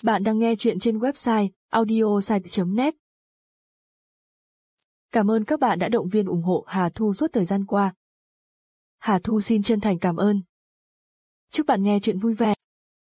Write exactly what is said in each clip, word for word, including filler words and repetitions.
Bạn đang nghe chuyện trên website audiosite chấm net. Cảm ơn các bạn đã động viên ủng hộ Hà Thu suốt thời gian qua. Hà Thu xin chân thành cảm ơn. Chúc bạn nghe chuyện vui vẻ.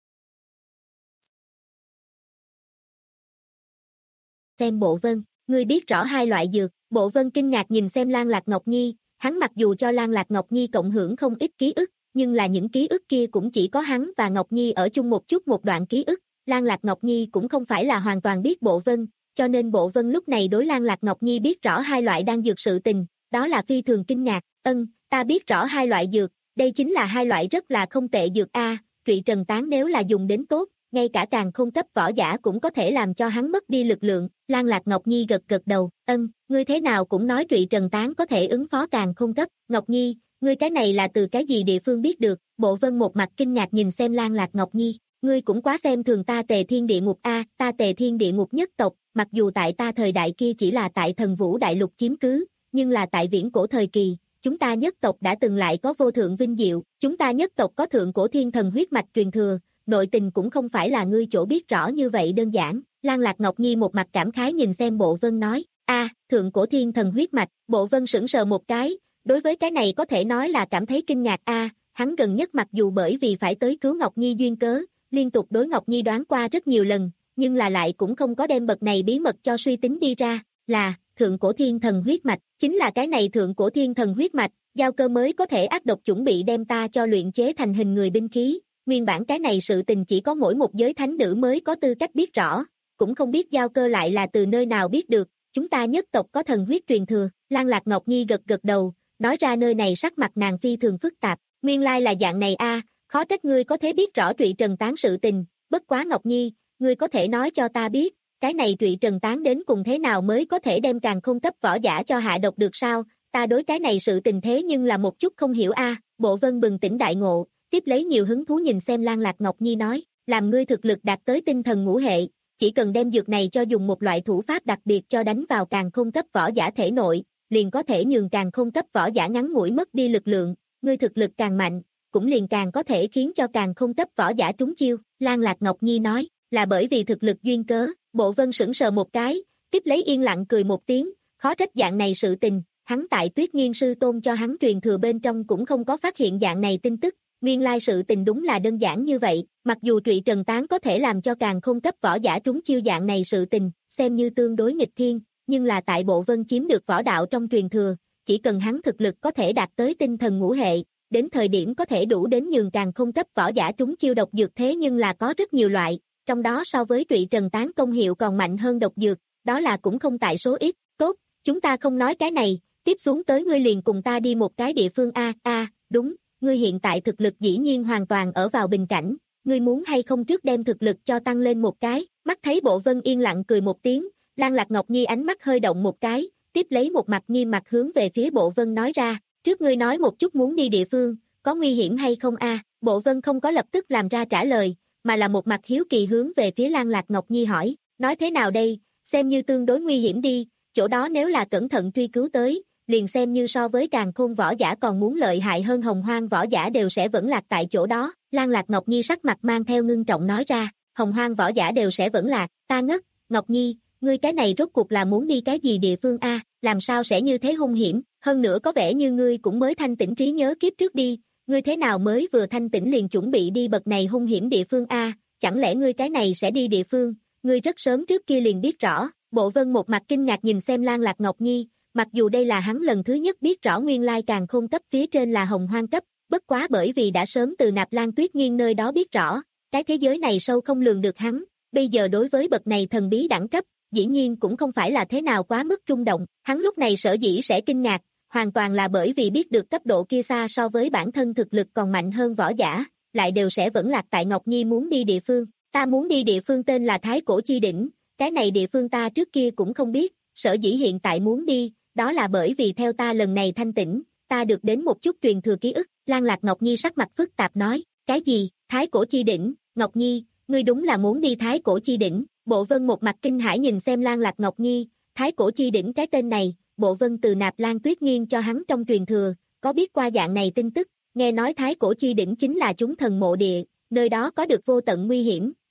Xem Bộ Vân, ngươi biết rõ hai loại dược. Bộ Vân kinh ngạc nhìn xem Lan Lạc Ngọc Nhi, hắn mặc dù cho Lan Lạc Ngọc Nhi cộng hưởng không ít ký ức, nhưng là những ký ức kia cũng chỉ có hắn và Ngọc Nhi ở chung một chút một đoạn ký ức. Lan Lạc Ngọc Nhi cũng không phải là hoàn toàn biết Bộ Vân, cho nên Bộ Vân lúc này đối Lan Lạc Ngọc Nhi biết rõ hai loại đan dược sự tình, đó là phi thường kinh ngạc. Ân, ta biết rõ hai loại dược, đây chính là hai loại rất là không tệ dược a, Trụy Trần Tán nếu là dùng đến tốt, ngay cả càng không cấp võ giả cũng có thể làm cho hắn mất đi lực lượng. Lan Lạc Ngọc Nhi gật gật đầu, ân, ngươi thế nào cũng nói Trụy Trần Tán có thể ứng phó càng không cấp. Ngọc Nhi, ngươi cái này là từ cái gì địa phương biết được? Bộ Vân một mặt kinh ngạc nhìn xem Lan Lạc Ngọc Nhi, ngươi cũng quá xem thường ta Tề Thiên Địa Ngục a, ta Tề Thiên Địa Ngục nhất tộc, mặc dù tại ta thời đại kia chỉ là tại Thần Vũ Đại Lục chiếm cứ, nhưng là tại viễn cổ thời kỳ, chúng ta nhất tộc đã từng lại có vô thượng vinh diệu, chúng ta nhất tộc có thượng cổ thiên thần huyết mạch truyền thừa, nội tình cũng không phải là ngươi chỗ biết rõ như vậy đơn giản. Lan Lạc Ngọc Nhi một mặt cảm khái nhìn xem Bộ Vân nói, a, thượng cổ thiên thần huyết mạch. Bộ Vân sững sờ một cái, đối với cái này có thể nói là cảm thấy kinh ngạc a, hắn gần nhất mặc dù bởi vì phải tới cứu Ngọc Nhi duyên cớ, liên tục đối Ngọc Nhi đoán qua rất nhiều lần, nhưng là lại cũng không có đem bậc này bí mật cho suy tính đi ra, là thượng cổ thiên thần huyết mạch, chính là cái này thượng cổ thiên thần huyết mạch, Giao Cơ mới có thể ác độc chuẩn bị đem ta cho luyện chế thành hình người binh khí. Nguyên bản cái này sự tình chỉ có mỗi một giới thánh nữ mới có tư cách biết rõ, cũng không biết Giao Cơ lại là từ nơi nào biết được, chúng ta nhất tộc có thần huyết truyền thừa. Lan Lạc Ngọc Nhi gật gật đầu, nói ra nơi này sắc mặt nàng phi thường phức tạp, nguyên lai là dạng này a, khó trách ngươi có thể biết rõ Trụy Trần Tán sự tình, bất quá Ngọc Nhi, ngươi có thể nói cho ta biết, cái này Trụy Trần Tán đến cùng thế nào mới có thể đem càng không cấp võ giả cho hạ độc được sao, ta đối cái này sự tình thế nhưng là một chút không hiểu a. Bộ Vân bừng tỉnh đại ngộ, tiếp lấy nhiều hứng thú nhìn xem Lan Lạc Ngọc Nhi nói, làm ngươi thực lực đạt tới tinh thần ngũ hệ, chỉ cần đem dược này cho dùng một loại thủ pháp đặc biệt cho đánh vào càng không cấp võ giả thể nội, liền có thể nhường càng không cấp võ giả ngắn ngủi mất đi lực lượng, ngươi thực lực càng mạnh, cũng liền càng có thể khiến cho càng không cấp võ giả trúng chiêu. Lan Lạc Ngọc Nhi nói, là bởi vì thực lực duyên cớ. Bộ Vân sững sờ một cái, tiếp lấy yên lặng cười một tiếng, khó trách dạng này sự tình, hắn tại Tuyết Nghiên sư tôn cho hắn truyền thừa bên trong cũng không có phát hiện dạng này tin tức. Nguyên lai sự tình đúng là đơn giản như vậy, mặc dù Trụy Trần Tán có thể làm cho càng không cấp võ giả trúng chiêu dạng này sự tình, xem như tương đối nghịch thiên, nhưng là tại Bộ Vân chiếm được võ đạo trong truyền thừa, chỉ cần hắn thực lực có thể đạt tới tinh thần ngũ hệ, đến thời điểm có thể đủ đến nhường càng không cấp võ giả trúng chiêu độc dược, thế nhưng là có rất nhiều loại, trong đó so với Trụy Trần Tán công hiệu còn mạnh hơn độc dược, đó là cũng không tại số ít. Tốt, chúng ta không nói cái này, tiếp xuống tới ngươi liền cùng ta đi một cái địa phương a. A, đúng, ngươi hiện tại thực lực dĩ nhiên hoàn toàn ở vào bình cảnh, ngươi muốn hay không trước đem thực lực cho tăng lên một cái? Mắt thấy Bộ Vân yên lặng cười một tiếng, Lan Lạc Ngọc Nhi ánh mắt hơi động một cái, tiếp lấy một mặt nghiêm mặt hướng về phía Bộ Vân nói ra, trước ngươi nói một chút muốn đi địa phương, có nguy hiểm hay không a? Bộ Vân không có lập tức làm ra trả lời, mà là một mặt hiếu kỳ hướng về phía Lan Lạc Ngọc Nhi hỏi, nói thế nào đây, xem như tương đối nguy hiểm đi, chỗ đó nếu là cẩn thận truy cứu tới, liền xem như so với càng khôn võ giả còn muốn lợi hại hơn hồng hoang võ giả đều sẽ vẫn lạc tại chỗ đó. Lan Lạc Ngọc Nhi sắc mặt mang theo ngưng trọng nói ra, hồng hoang võ giả đều sẽ vẫn lạc, ta ngất. Ngọc Nhi, ngươi cái này rốt cuộc là muốn đi cái gì địa phương a? Làm sao sẽ như thế hung hiểm, hơn nữa có vẻ như ngươi cũng mới thanh tỉnh trí nhớ kiếp trước đi, ngươi thế nào mới vừa thanh tỉnh liền chuẩn bị đi bậc này hung hiểm địa phương a? Chẳng lẽ ngươi cái này sẽ đi địa phương, ngươi rất sớm trước kia liền biết rõ? Bộ Vân một mặt kinh ngạc nhìn xem Lan Lạc Ngọc Nhi, mặc dù đây là hắn lần thứ nhất biết rõ nguyên lai càng khôn cấp phía trên là hồng hoang cấp, bất quá bởi vì đã sớm từ Nạp Lan Tuyết Nghiên nơi đó biết rõ, cái thế giới này sâu không lường được hắn, bây giờ đối với bậc này thần bí đẳng cấp, dĩ nhiên cũng không phải là thế nào quá mức rung động, hắn lúc này sở dĩ sẽ kinh ngạc, hoàn toàn là bởi vì biết được cấp độ kia xa so với bản thân thực lực còn mạnh hơn võ giả, lại đều sẽ vẫn lạc tại Ngọc Nhi muốn đi địa phương. Ta muốn đi địa phương tên là Thái Cổ Chi Đỉnh, cái này địa phương ta trước kia cũng không biết, sở dĩ hiện tại muốn đi, đó là bởi vì theo ta lần này thanh tỉnh, ta được đến một chút truyền thừa ký ức. Lan Lạc Ngọc Nhi sắc mặt phức tạp nói, cái gì, Thái Cổ Chi Đỉnh? Ngọc Nhi, ngươi đúng là muốn đi Thái Cổ Chi Đỉnh? Bộ Vân một mặt kinh hãi nhìn xem Lan Lạc Ngọc Nhi, Thái Cổ Chi Đỉnh cái tên này, Bộ Vân từ Nạp Lan Tuyết Nghiên cho hắn trong truyền thừa, có biết qua dạng này tin tức, nghe nói Thái Cổ Chi Đỉnh chính là chúng thần mộ địa, nơi đó có được vô tận nguy hiểm,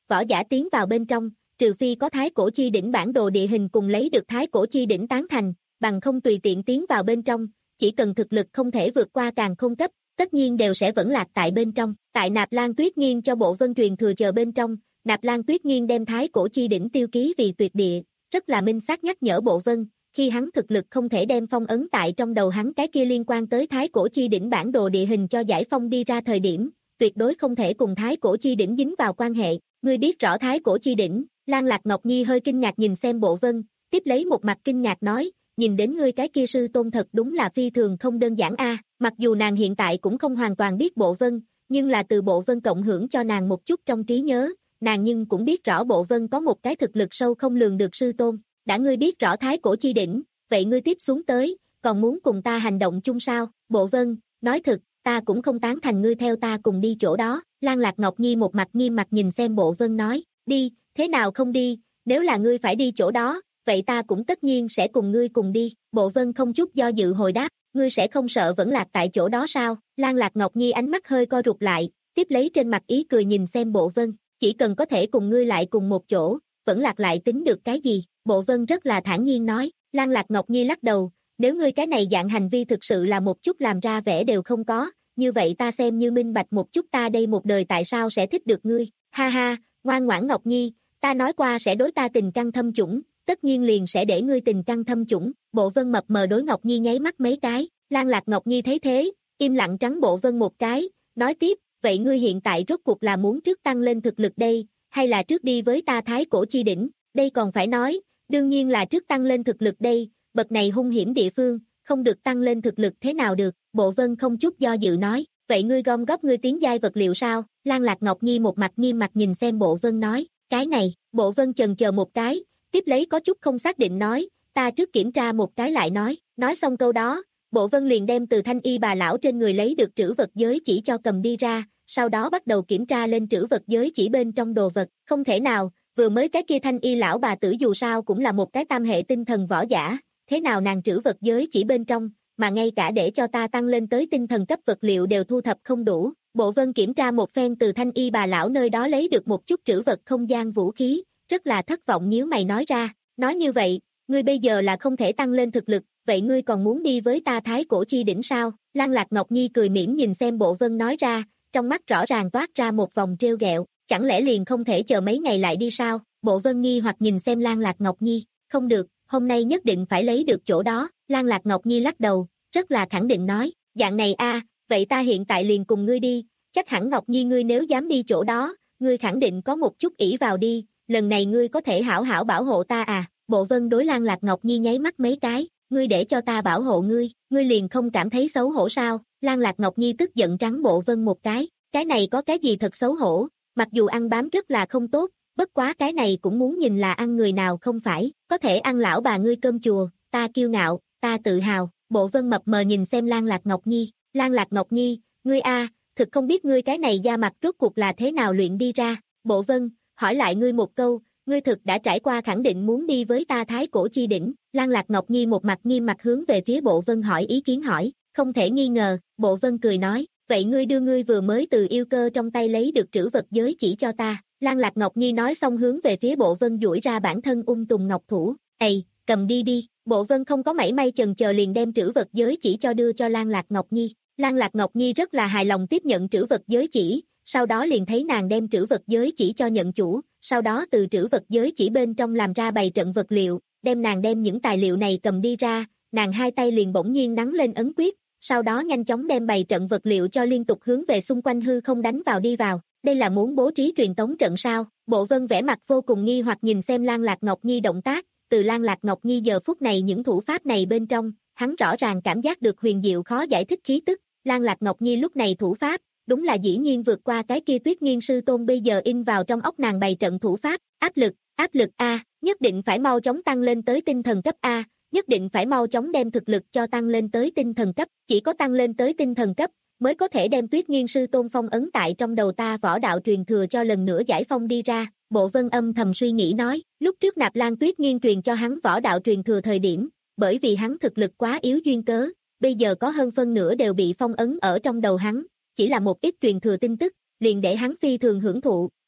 võ giả tiến vào bên trong, trừ phi có thái cổ chi đỉnh bản đồ địa hình cùng lấy được thái cổ chi đỉnh tán thành, bằng không tùy tiện tiến vào bên trong, chỉ cần thực lực không thể vượt qua càn khôn cấp, tất nhiên đều sẽ vẫn lạc tại bên trong. Tại Nạp Lan Tuyết Nghiên cho Bộ Vân truyền thừa chờ bên trong, Nạp Lan Tuyết Nghiên đem thái cổ chi đỉnh tiêu ký vì tuyệt địa, rất là minh xác nhắc nhở Bộ Vân, khi hắn thực lực không thể đem phong ấn tại trong đầu hắn cái kia liên quan tới thái cổ chi đỉnh bản đồ địa hình cho giải phong đi ra thời điểm, tuyệt đối không thể cùng thái cổ chi đỉnh dính vào quan hệ. Ngươi biết rõ thái cổ chi đỉnh? Lan Lạc Ngọc Nhi hơi kinh ngạc nhìn xem Bộ Vân, tiếp lấy một mặt kinh ngạc nói, nhìn đến ngươi cái kia sư tôn thật đúng là phi thường không đơn giản a. Mặc dù nàng hiện tại cũng không hoàn toàn biết Bộ Vân, nhưng là từ Bộ Vân cộng hưởng cho nàng một chút trong trí nhớ, nàng nhưng cũng biết rõ Bộ Vân có một cái thực lực sâu không lường được sư tôn. Đã ngươi biết rõ thái cổ chi đỉnh, vậy ngươi tiếp xuống tới, còn muốn cùng ta hành động chung sao? Bộ Vân, nói thật, ta cũng không tán thành ngươi theo ta cùng đi chỗ đó. Lan Lạc Ngọc Nhi một mặt nghiêm mặt nhìn xem Bộ Vân nói, đi, thế nào không đi, nếu là ngươi phải đi chỗ đó, vậy ta cũng tất nhiên sẽ cùng ngươi cùng đi. Bộ Vân không chút do dự hồi đáp, ngươi sẽ không sợ vẫn lạc tại chỗ đó sao? Lan Lạc Ngọc Nhi ánh mắt hơi co rụt lại, tiếp lấy trên mặt ý cười nhìn xem Bộ Vân, chỉ cần có thể cùng ngươi lại cùng một chỗ, vẫn lạc lại tính được cái gì? Bộ Vân rất là thản nhiên nói. Lan Lạc Ngọc Nhi lắc đầu, nếu ngươi cái này dạng hành vi thực sự là một chút làm ra vẻ đều không có, như vậy ta xem như minh bạch một chút ta đây một đời tại sao sẽ thích được ngươi. Ha ha, ngoan ngoãn Ngọc Nhi, ta nói qua sẽ đối ta tình căn thâm chủng, tất nhiên liền sẽ để ngươi tình căn thâm chủng. Bộ Vân mập mờ đối Ngọc Nhi nháy mắt mấy cái. Lan Lạc Ngọc Nhi thấy thế, im lặng trắng Bộ Vân một cái, nói tiếp, vậy ngươi hiện tại rốt cuộc là muốn trước tăng lên thực lực đây, hay là trước đi với ta thái cổ chi đỉnh? Đây còn phải nói, đương nhiên là trước tăng lên thực lực đây, bậc này hung hiểm địa phương, không được tăng lên thực lực thế nào được? Bộ Vân không chút do dự nói, vậy ngươi gom góp ngươi tiến giai vật liệu sao? Lan Lạc Ngọc Nhi một mặt nghiêm mặt nhìn xem Bộ Vân nói, cái này. Bộ Vân chần chờ một cái, tiếp lấy có chút không xác định nói, ta trước kiểm tra một cái lại nói. Nói xong câu đó, Bộ Vân liền đem từ Thanh Y bà lão trên người lấy được trữ vật giới chỉ cho cầm đi ra, sau đó bắt đầu kiểm tra lên trữ vật giới chỉ bên trong đồ vật. Không thể nào, vừa mới cái kia Thanh Y lão bà tử dù sao cũng là một cái tam hệ tinh thần võ giả, thế nào nàng trữ vật giới chỉ bên trong, mà ngay cả để cho ta tăng lên tới tinh thần cấp vật liệu đều thu thập không đủ. Bộ Vân kiểm tra một phen từ Thanh Y bà lão nơi đó lấy được một chút trữ vật không gian vũ khí, rất là thất vọng nhíu mày nói ra, nói như vậy, ngươi bây giờ là không thể tăng lên thực lực, vậy ngươi còn muốn đi với ta thái cổ chi đỉnh sao? Lan Lạc Ngọc Nhi cười mỉm nhìn xem Bộ Vân nói ra, trong mắt rõ ràng toát ra một vòng trêu ghẹo, chẳng lẽ liền không thể chờ mấy ngày lại đi sao? Bộ Vân nghi hoặc nhìn xem Lan Lạc Ngọc Nhi, không được, hôm nay nhất định phải lấy được chỗ đó. Lan Lạc Ngọc Nhi lắc đầu, rất là khẳng định nói, dạng này a, vậy ta hiện tại liền cùng ngươi đi, chắc hẳn Ngọc Nhi ngươi nếu dám đi chỗ đó, ngươi khẳng định có một chút ỷ vào đi, lần này ngươi có thể hảo hảo bảo hộ ta à? Bộ Vân đối Lan Lạc Ngọc Nhi nháy mắt mấy cái, ngươi để cho ta bảo hộ ngươi, ngươi liền không cảm thấy xấu hổ sao? Lan Lạc Ngọc Nhi tức giận trắng Bộ Vân một cái, cái này có cái gì thật xấu hổ, mặc dù ăn bám rất là không tốt, bất quá cái này cũng muốn nhìn là ăn người nào không phải, có thể ăn lão bà ngươi cơm chùa, ta kiêu ngạo, ta tự hào. Bộ Vân mập mờ nhìn xem Lan Lạc Ngọc Nhi, Lan Lạc Ngọc Nhi, ngươi a, thực không biết ngươi cái này da mặt rốt cuộc là thế nào luyện đi ra. Bộ Vân, hỏi lại ngươi một câu, ngươi thực đã trải qua khẳng định muốn đi với ta thái cổ chi đỉnh? Lan Lạc Ngọc Nhi một mặt nghiêm mặt hướng về phía Bộ Vân hỏi ý kiến hỏi, không thể nghi ngờ. Bộ Vân cười nói, vậy ngươi đưa ngươi vừa mới từ yêu cơ trong tay lấy được trữ vật giới chỉ cho ta. Lan Lạc Ngọc Nhi nói xong hướng về phía Bộ Vân duỗi ra bản thân ung tùng ngọc thủ, ầy, cầm đi đi. Bộ Vân không có mảy may chần chờ liền đem trữ vật giới chỉ cho đưa cho Lan Lạc Ngọc Nhi. Lan Lạc Ngọc Nhi rất là hài lòng tiếp nhận trữ vật giới chỉ, sau đó liền thấy nàng đem trữ vật giới chỉ cho nhận chủ, sau đó từ trữ vật giới chỉ bên trong làm ra bày trận vật liệu, đem nàng đem những tài liệu này cầm đi ra, nàng hai tay liền bỗng nhiên nắn lên ấn quyết, sau đó nhanh chóng đem bày trận vật liệu cho liên tục hướng về xung quanh hư không đánh vào đi vào. Đây là muốn bố trí truyền tống trận sao? Bộ Vân vẻ mặt vô cùng nghi hoặc nhìn xem Lan Lạc Ngọc Nhi động tác, từ Lan Lạc Ngọc Nhi giờ phút này những thủ pháp này bên trong, hắn rõ ràng cảm giác được huyền diệu khó giải thích khí tức. Lan Lạc Ngọc Nhi lúc này thủ pháp, đúng là dĩ nhiên vượt qua cái kia Tuyết Nghiên sư tôn bây giờ in vào trong óc nàng bày trận thủ pháp, áp lực, áp lực a, nhất định phải mau chóng tăng lên tới tinh thần cấp a, nhất định phải mau chóng đem thực lực cho tăng lên tới tinh thần cấp, chỉ có tăng lên tới tinh thần cấp mới có thể đem Tuyết Nghiên sư tôn phong ấn tại trong đầu ta võ đạo truyền thừa cho lần nữa giải phong đi ra. Bộ Vân âm thầm suy nghĩ nói, lúc trước Nạp Lan Tuyết Nghiên truyền cho hắn võ đạo truyền thừa thời điểm, bởi vì hắn thực lực quá yếu duyên cớ, bây giờ có hơn phân nửa đều bị phong ấn ở trong đầu hắn, chỉ là một ít truyền thừa tin tức, liền để hắn phi thường hưởng thụ,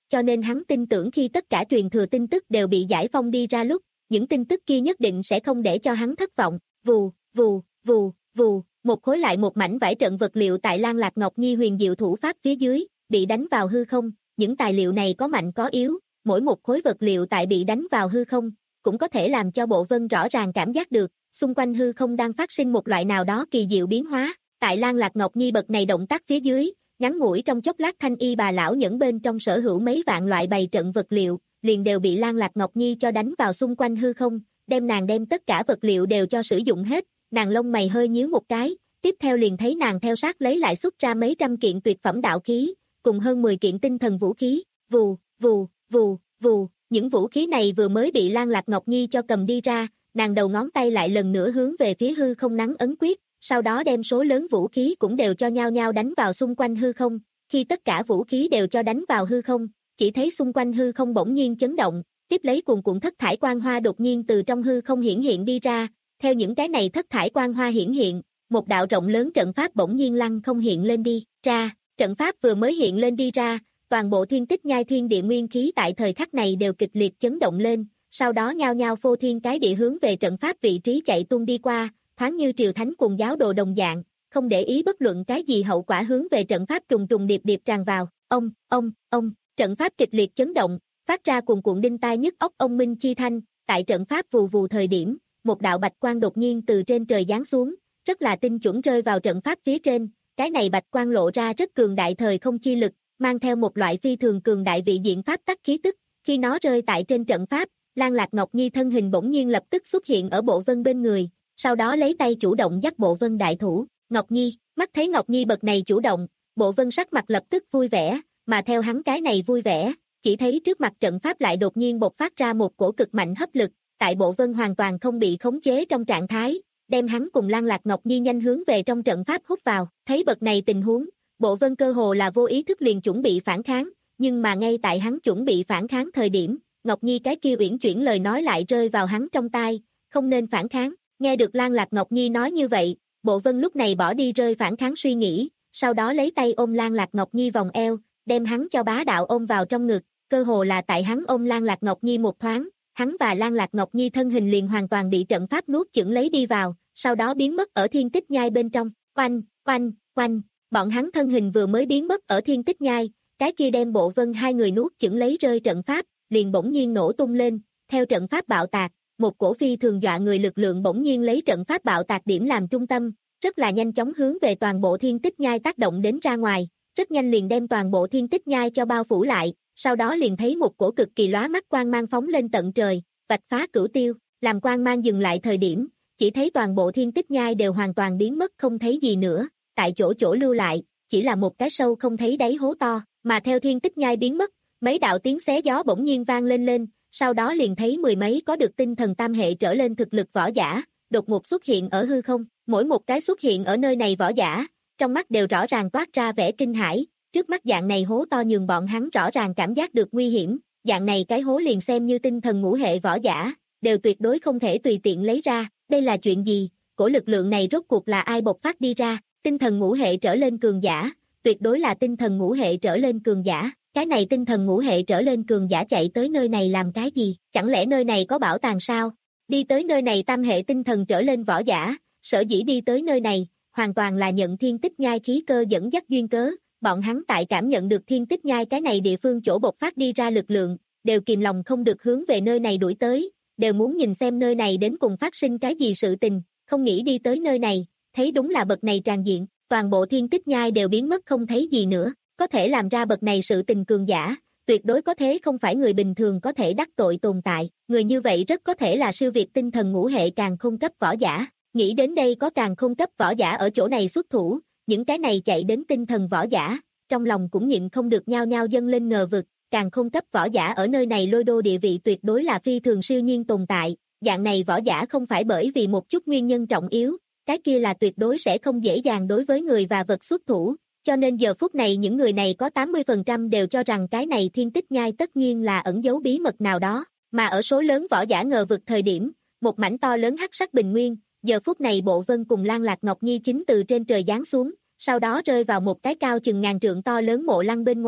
cho nên hắn tin tưởng khi tất cả truyền thừa tin tức đều bị giải phong đi ra lúc, những tin tức kia nhất định sẽ không để cho hắn thất vọng. Vù, vù, vù, vù, một khối lại một mảnh vải trận vật liệu tại Lan Lạc Ngọc Nhi huyền diệu thủ pháp phía dưới, bị đánh vào hư không, những tài liệu này có mạnh có yếu, mỗi một khối vật liệu tại bị đánh vào hư không, cũng có thể làm cho Bộ Vân rõ ràng cảm giác được, xung quanh hư không đang phát sinh một loại nào đó kỳ diệu biến hóa. Tại Lan Lạc Ngọc Nhi bậc này động tác phía dưới, ngắn ngủi trong chốc lát Thanh Y bà lão nhẫn bên trong sở hữu mấy vạn loại bày trận vật liệu, liền đều bị Lan Lạc Ngọc Nhi cho đánh vào xung quanh hư không, đem nàng đem tất cả vật liệu đều cho sử dụng hết, nàng lông mày hơi nhíu một cái, tiếp theo liền thấy nàng theo sát lấy lại xuất ra mấy trăm kiện tuyệt phẩm đạo khí, cùng hơn mười kiện tinh thần vũ khí, vù, vù, vù, vù, những vũ khí này vừa mới bị Lan Lạc Ngọc Nhi cho cầm đi ra, nàng đầu ngón tay lại lần nữa hướng về phía hư không nắng ấn quyết, sau đó đem số lớn vũ khí cũng đều cho nhau nhau đánh vào xung quanh hư không, khi tất cả vũ khí đều cho đánh vào hư không, chỉ thấy xung quanh hư không bỗng nhiên chấn động, tiếp lấy cuồn cuộn thất thải quang hoa đột nhiên từ trong hư không hiển hiện đi ra, theo những cái này thất thải quang hoa hiển hiện, một đạo rộng lớn trận pháp bỗng nhiên lăng không hiện lên đi ra, trận pháp vừa mới hiện lên đi ra, toàn bộ thiên tích nhai thiên địa nguyên khí tại thời khắc này đều kịch liệt chấn động lên, sau đó nhao nhao phô thiên cái địa hướng về trận pháp vị trí chạy tuôn đi qua, thoáng như triều thánh cùng giáo đồ đồng dạng, không để ý bất luận cái gì hậu quả hướng về trận pháp trùng trùng điệp điệp tràn vào. Ông, ông, ông, trận pháp kịch liệt chấn động, phát ra cuồn cuộn đinh tai nhức óc ông minh chi thanh, tại trận pháp vù vù thời điểm, một đạo bạch quang đột nhiên từ trên trời giáng xuống, rất là tinh chuẩn rơi vào trận pháp phía trên, cái này bạch quang lộ ra rất cường đại thời không chi lực, mang theo một loại phi thường cường đại vị diện pháp tắc khí tức, khi nó rơi tại trên trận pháp, Lan Lạc Ngọc Nhi thân hình bỗng nhiên lập tức xuất hiện ở Bộ Vân bên người, sau đó lấy tay chủ động dắt Bộ Vân đại thủ. Ngọc Nhi, mắt thấy Ngọc Nhi bậc này chủ động, Bộ Vân sắc mặt lập tức vui vẻ, mà theo hắn cái này vui vẻ, chỉ thấy trước mặt trận pháp lại đột nhiên bộc phát ra một cổ cực mạnh hấp lực, tại Bộ Vân hoàn toàn không bị khống chế trong trạng thái, đem hắn cùng Lan Lạc Ngọc Nhi nhanh hướng về trong trận pháp hút vào, thấy bậc này tình huống, Bộ Vân cơ hồ là vô ý thức liền chuẩn bị phản kháng, nhưng mà ngay tại hắn chuẩn bị phản kháng thời điểm, Ngọc Nhi cái kia uyển chuyển lời nói lại rơi vào hắn trong tai, không nên phản kháng. Nghe được Lan Lạc Ngọc Nhi nói như vậy, Bộ Vân lúc này bỏ đi rơi phản kháng suy nghĩ, sau đó lấy tay ôm Lan Lạc Ngọc Nhi vòng eo, đem hắn cho bá đạo ôm vào trong ngực, cơ hồ là tại hắn ôm Lan Lạc Ngọc Nhi một thoáng, hắn và Lan Lạc Ngọc Nhi thân hình liền hoàn toàn bị trận pháp nuốt chửng lấy đi vào, sau đó biến mất ở thiên tích nhai bên trong. Oanh, oanh, oanh, bọn hắn thân hình vừa mới biến mất ở thiên tích nhai, cái kia đem Bộ Vân hai người nuốt chửng lấy rơi trận pháp, liền bỗng nhiên nổ tung lên, theo trận pháp bạo tạc, một cổ phi thường dọa người lực lượng bỗng nhiên lấy trận pháp bạo tạc điểm làm trung tâm, rất là nhanh chóng hướng về toàn bộ thiên tích nhai tác động đến ra ngoài, rất nhanh liền đem toàn bộ thiên tích nhai cho bao phủ lại, sau đó liền thấy một cổ cực kỳ lóa mắt quang mang phóng lên tận trời, vạch phá cửu tiêu, làm quang mang dừng lại thời điểm, chỉ thấy toàn bộ thiên tích nhai đều hoàn toàn biến mất không thấy gì nữa, tại chỗ chỗ lưu lại, chỉ là một cái sâu không thấy đáy hố to, mà theo thiên tích nhai biến mất, mấy đạo tiếng xé gió bỗng nhiên vang lên lên, sau đó liền thấy mười mấy có được tinh thần tam hệ trở lên thực lực võ giả, đột ngột xuất hiện ở hư không, mỗi một cái xuất hiện ở nơi này võ giả, trong mắt đều rõ ràng toát ra vẻ kinh hãi, trước mắt dạng này hố to nhường bọn hắn rõ ràng cảm giác được nguy hiểm, dạng này cái hố liền xem như tinh thần ngũ hệ võ giả, đều tuyệt đối không thể tùy tiện lấy ra, đây là chuyện gì, cổ lực lượng này rốt cuộc là ai bộc phát đi ra, tinh thần ngũ hệ trở lên cường giả, tuyệt đối là tinh thần ngũ hệ trở lên cường giả. Cái này tinh thần ngũ hệ trở lên cường giả chạy tới nơi này làm cái gì? Chẳng lẽ nơi này có bảo tàng sao? Đi tới nơi này tam hệ tinh thần trở lên võ giả, sở dĩ đi tới nơi này, hoàn toàn là nhận thiên tích nhai khí cơ dẫn dắt duyên cớ, bọn hắn tại cảm nhận được thiên tích nhai cái này địa phương chỗ bộc phát đi ra lực lượng, đều kìm lòng không được hướng về nơi này đuổi tới, đều muốn nhìn xem nơi này đến cùng phát sinh cái gì sự tình, không nghĩ đi tới nơi này, thấy đúng là bậc này tràn diện, toàn bộ thiên tích nhai đều biến mất không thấy gì nữa. Có thể làm ra bậc này sự tình cường giả, tuyệt đối có thế không phải người bình thường có thể đắc tội tồn tại, người như vậy rất có thể là siêu việt tinh thần ngũ hệ càng không cấp võ giả, nghĩ đến đây có càng không cấp võ giả ở chỗ này xuất thủ, những cái này chạy đến tinh thần võ giả, trong lòng cũng nhịn không được nhao nhao dâng lên ngờ vực, càng không cấp võ giả ở nơi này lôi đô địa vị tuyệt đối là phi thường siêu nhiên tồn tại, dạng này võ giả không phải bởi vì một chút nguyên nhân trọng yếu, cái kia là tuyệt đối sẽ không dễ dàng đối với người và vật xuất thủ. Cho nên giờ phút này những người này có tám mươi phần trăm đều cho rằng cái này thiên tích nhai tất nhiên là ẩn giấu bí mật nào đó, mà ở số lớn võ giả ngờ vực thời điểm, một mảnh to lớn hắc sắc bình nguyên, giờ phút này Bộ Vân cùng Lan Lạc Ngọc Nhi chính từ trên trời giáng xuống, sau đó rơi vào một cái cao chừng ngàn trượng to lớn mộ lăng bên ngoài,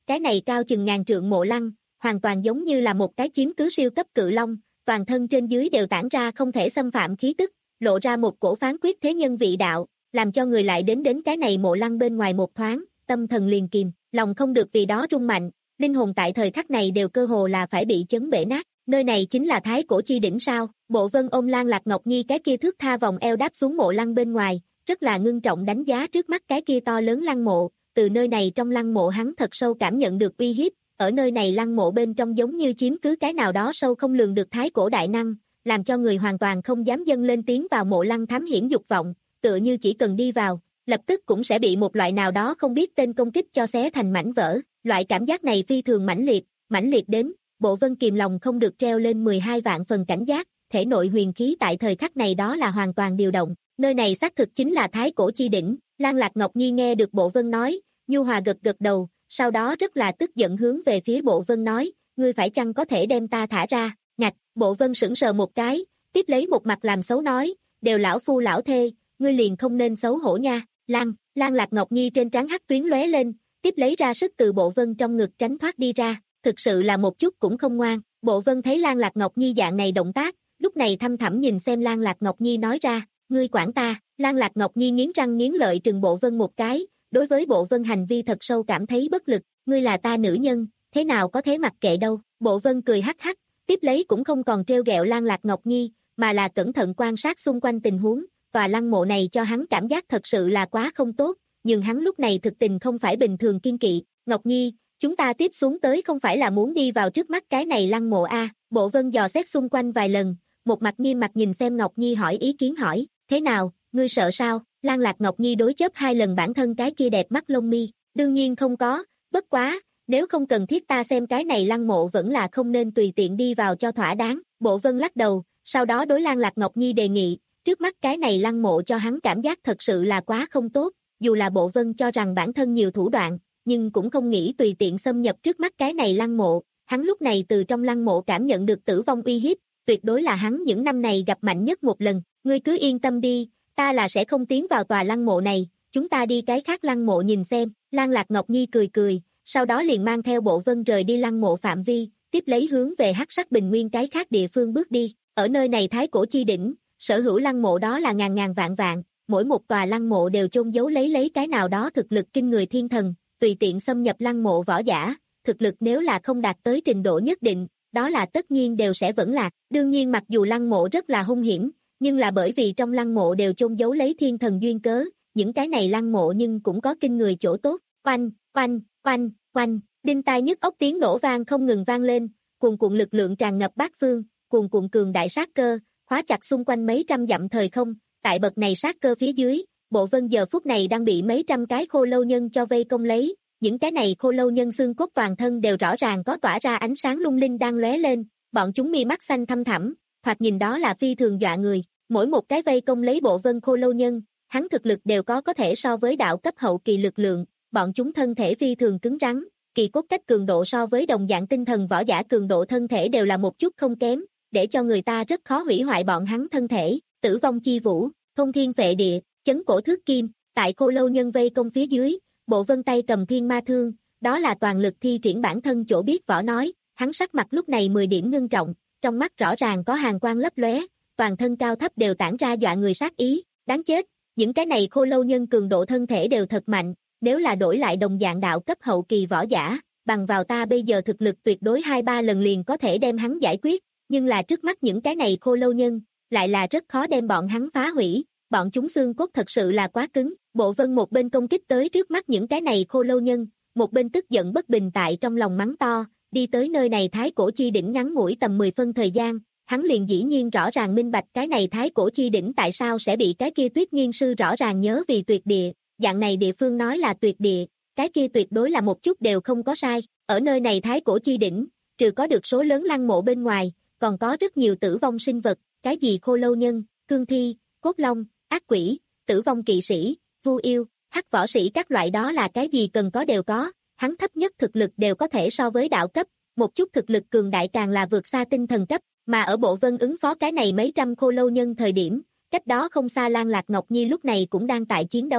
cái này cao chừng ngàn trượng mộ lăng, hoàn toàn giống như là một cái chiếm cứ siêu cấp cự long, toàn thân trên dưới đều tản ra không thể xâm phạm khí tức, lộ ra một cổ phán quyết thế nhân vị đạo, làm cho người lại đến đến cái này mộ lăng bên ngoài một thoáng, tâm thần liền kìm, lòng không được vì đó rung mạnh, linh hồn tại thời khắc này đều cơ hồ là phải bị chấn bể nát. Nơi này chính là Thái Cổ Chi Đỉnh sao? Bộ Vân ôm Lan Lạc Ngọc Nhi cái kia thước tha vòng eo đáp xuống mộ lăng bên ngoài, rất là ngưng trọng đánh giá trước mắt cái kia to lớn lăng mộ, từ nơi này trong lăng mộ hắn thật sâu cảm nhận được uy hiếp, ở nơi này lăng mộ bên trong giống như chiếm cứ cái nào đó sâu không lường được thái cổ đại năng, làm cho người hoàn toàn không dám dâng lên tiếng vào mộ lăng thám hiểm dục vọng, tựa như chỉ cần đi vào, lập tức cũng sẽ bị một loại nào đó không biết tên công kích cho xé thành mảnh vỡ, loại cảm giác này phi thường mãnh liệt, mãnh liệt đến, Bộ Vân kìm lòng không được treo lên mười hai vạn phần cảnh giác, thể nội huyền khí tại thời khắc này đó là hoàn toàn điều động, nơi này xác thực chính là Thái Cổ Chi Đỉnh. Lan Lạc Ngọc Nhi nghe được Bộ Vân nói, nhu hòa gật gật đầu, sau đó rất là tức giận hướng về phía Bộ Vân nói, ngươi phải chăng có thể đem ta thả ra, ngạch, Bộ Vân sững sờ một cái, tiếp lấy một mặt làm xấu nói, đều lão phu lão thê, ngươi liền không nên xấu hổ nha, Lan, Lan Lạc Ngọc Nhi trên trán hắc tuyến lóe lên, tiếp lấy ra sức từ Bộ Vân trong ngực tránh thoát đi ra, thực sự là một chút cũng không ngoan, Bộ Vân thấy Lan Lạc Ngọc Nhi dạng này động tác, lúc này thâm thẳm nhìn xem Lan Lạc Ngọc Nhi nói ra, ngươi quản ta, Lan Lạc Ngọc Nhi nghiến răng nghiến lợi trừng Bộ Vân một cái, đối với Bộ Vân hành vi thật sâu cảm thấy bất lực, ngươi là ta nữ nhân, thế nào có thế mặc kệ đâu, Bộ Vân cười hắc hắc, tiếp lấy cũng không còn trêu ghẹo Lan Lạc Ngọc Nhi, mà là cẩn thận quan sát xung quanh tình huống, tòa lăng mộ này cho hắn cảm giác thật sự là quá không tốt, nhưng hắn lúc này thực tình không phải bình thường kiên kỵ, Ngọc Nhi, chúng ta tiếp xuống tới không phải là muốn đi vào trước mắt cái này lăng mộ a, Bộ Vân dò xét xung quanh vài lần, một mặt nghiêm mặt nhìn xem Ngọc Nhi hỏi ý kiến hỏi, thế nào, ngươi sợ sao, Lan Lạc Ngọc Nhi đối chớp hai lần bản thân cái kia đẹp mắt lông mi, đương nhiên không có, bất quá, nếu không cần thiết ta xem cái này lăng mộ vẫn là không nên tùy tiện đi vào cho thỏa đáng, Bộ Vân lắc đầu, sau đó đối Lan Lạc Ngọc Nhi đề nghị, trước mắt cái này lăng mộ cho hắn cảm giác thật sự là quá không tốt, dù là Bộ Vân cho rằng bản thân nhiều thủ đoạn, nhưng cũng không nghĩ tùy tiện xâm nhập trước mắt cái này lăng mộ, hắn lúc này từ trong lăng mộ cảm nhận được tử vong uy hiếp, tuyệt đối là hắn những năm này gặp mạnh nhất một lần, ngươi cứ yên tâm đi, ta là sẽ không tiến vào tòa lăng mộ này, chúng ta đi cái khác lăng mộ nhìn xem, Lan Lạc Ngọc Nhi cười cười, sau đó liền mang theo Bộ Vân rời đi lăng mộ phạm vi, tiếp lấy hướng về Hắc Sắc Bình Nguyên cái khác địa phương bước đi, ở nơi này Thái Cổ Chi Đỉnh, sở hữu lăng mộ đó là ngàn ngàn vạn vạn, mỗi một tòa lăng mộ đều chôn giấu lấy lấy cái nào đó thực lực kinh người thiên thần, tùy tiện xâm nhập lăng mộ võ giả, thực lực nếu là không đạt tới trình độ nhất định, đó là tất nhiên đều sẽ vẫn lạc, đương nhiên mặc dù lăng mộ rất là hung hiểm, nhưng là bởi vì trong lăng mộ đều chôn giấu lấy thiên thần duyên cớ, những cái này lăng mộ nhưng cũng có kinh người chỗ tốt, oanh, oanh, oanh, oanh, đinh tai nhức óc tiếng nổ vang không ngừng vang lên, cuồn cuộn lực lượng tràn ngập bát phương, cuồn cuộn cường đại sát cơ, khóa chặt xung quanh mấy trăm dặm thời không, tại bậc này sát cơ phía dưới, Bộ Vân giờ phút này đang bị mấy trăm cái khô lâu nhân cho vây công lấy, những cái này khô lâu nhân xương cốt toàn thân đều rõ ràng có tỏa ra ánh sáng lung linh đang lóe lên, bọn chúng mi mắt xanh thăm thẳm, thoạt nhìn đó là phi thường dọa người, mỗi một cái vây công lấy Bộ Vân khô lâu nhân, hắn thực lực đều có có thể so với đạo cấp hậu kỳ lực lượng, bọn chúng thân thể phi thường cứng rắn, kỳ cốt cách cường độ so với đồng dạng tinh thần võ giả cường độ thân thể đều là một chút không kém, để cho người ta rất khó hủy hoại bọn hắn thân thể, tử vong chi vũ, thông thiên phệ địa, chấn cổ thước kim, tại khô lâu nhân vây công phía dưới, Bộ Vân tay cầm thiên ma thương, đó là toàn lực thi triển bản thân chỗ biết võ nói, hắn sắc mặt lúc này mười điểm ngưng trọng, trong mắt rõ ràng có hàn quang lấp lóe, toàn thân cao thấp đều tản ra dọa người sát ý, đáng chết, những cái này khô lâu nhân cường độ thân thể đều thật mạnh, nếu là đổi lại đồng dạng đạo cấp hậu kỳ võ giả, bằng vào ta bây giờ thực lực tuyệt đối hai ba lần liền có thể đem hắn giải quyết, nhưng là trước mắt những cái này khô lâu nhân, lại là rất khó đem bọn hắn phá hủy, bọn chúng xương cốt thật sự là quá cứng, Bộ Vân một bên công kích tới trước mắt những cái này khô lâu nhân, một bên tức giận bất bình tại trong lòng mắng to, đi tới nơi này Thái Cổ Chi Đỉnh ngắn ngủi tầm mười phân thời gian, hắn liền dĩ nhiên rõ ràng minh bạch cái này Thái Cổ Chi Đỉnh tại sao sẽ bị cái kia Tuyết Nghiên sư rõ ràng nhớ vì tuyệt địa, dạng này địa phương nói là tuyệt địa, cái kia tuyệt đối là một chút đều không có sai, ở nơi này Thái Cổ Chi Đỉnh, trừ có được số lớn lăng mộ bên ngoài, còn có rất nhiều tử vong sinh vật, cái gì khô lâu nhân, cương thi, cốt long, ác quỷ, tử vong kỵ sĩ, vu yêu, hắc võ sĩ các loại đó là cái gì cần có đều có, hắn thấp nhất thực lực đều có thể so với đạo cấp, một chút thực lực cường đại càng là vượt xa tinh thần cấp, mà ở Bộ Vân ứng phó cái này mấy trăm khô lâu nhân thời điểm, cách đó không xa Lan Lạc Ngọc Nhi lúc này cũng đang tại chiến đấu,